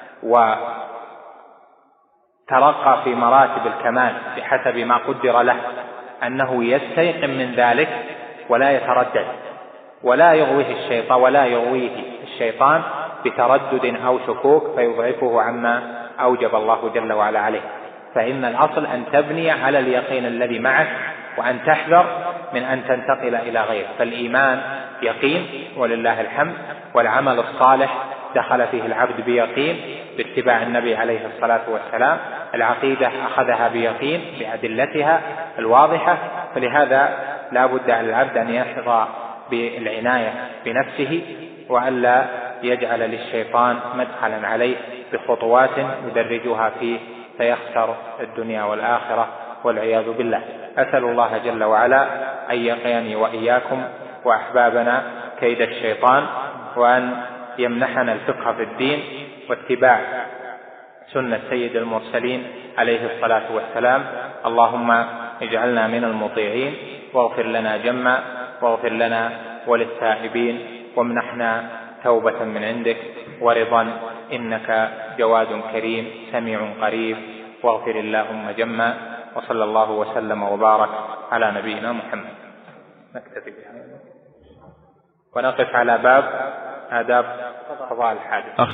وترقى في مراتب الكمال بحسب ما قدر له، أنه يستيقن من ذلك ولا يتردد، ولا يغويه الشيطان بتردد أو شكوك فيضعفه عما أوجب الله جل وعلا عليه. فإن الأصل أن تبني على اليقين الذي معك، وأن تحذر من أن تنتقل إلى غيره. فالإيمان يقين ولله الحمد، والعمل الصالح دخل فيه العبد بيقين باتباع النبي عليه الصلاة والسلام. العقيدة أخذها بيقين بأدلتها الواضحة. فلهذا لا بد على العبد أن يحظى بالعناية بنفسه، وألا يجعل للشيطان مدخلا عليه بخطوات يدرجها فيه فيخسر الدنيا والآخرة والعياذ بالله. أسأل الله جل وعلا أن يقيني وإياكم وأحبابنا كيد الشيطان، وأن يمنحنا الفقه في الدين واتباع سنة سيد المرسلين عليه الصلاة والسلام. اللهم اجعلنا من المطيعين، واغفر لنا جما، واغفر لنا وللتائبين، وامنحنا توبة من عندك ورضا، إنك جواد كريم سميع قريب. واغفر اللهم جما، وصلى الله وسلم وبارك على نبينا محمد. نكتفي بهذا ونقف على باب آداب قضاء الحاجة.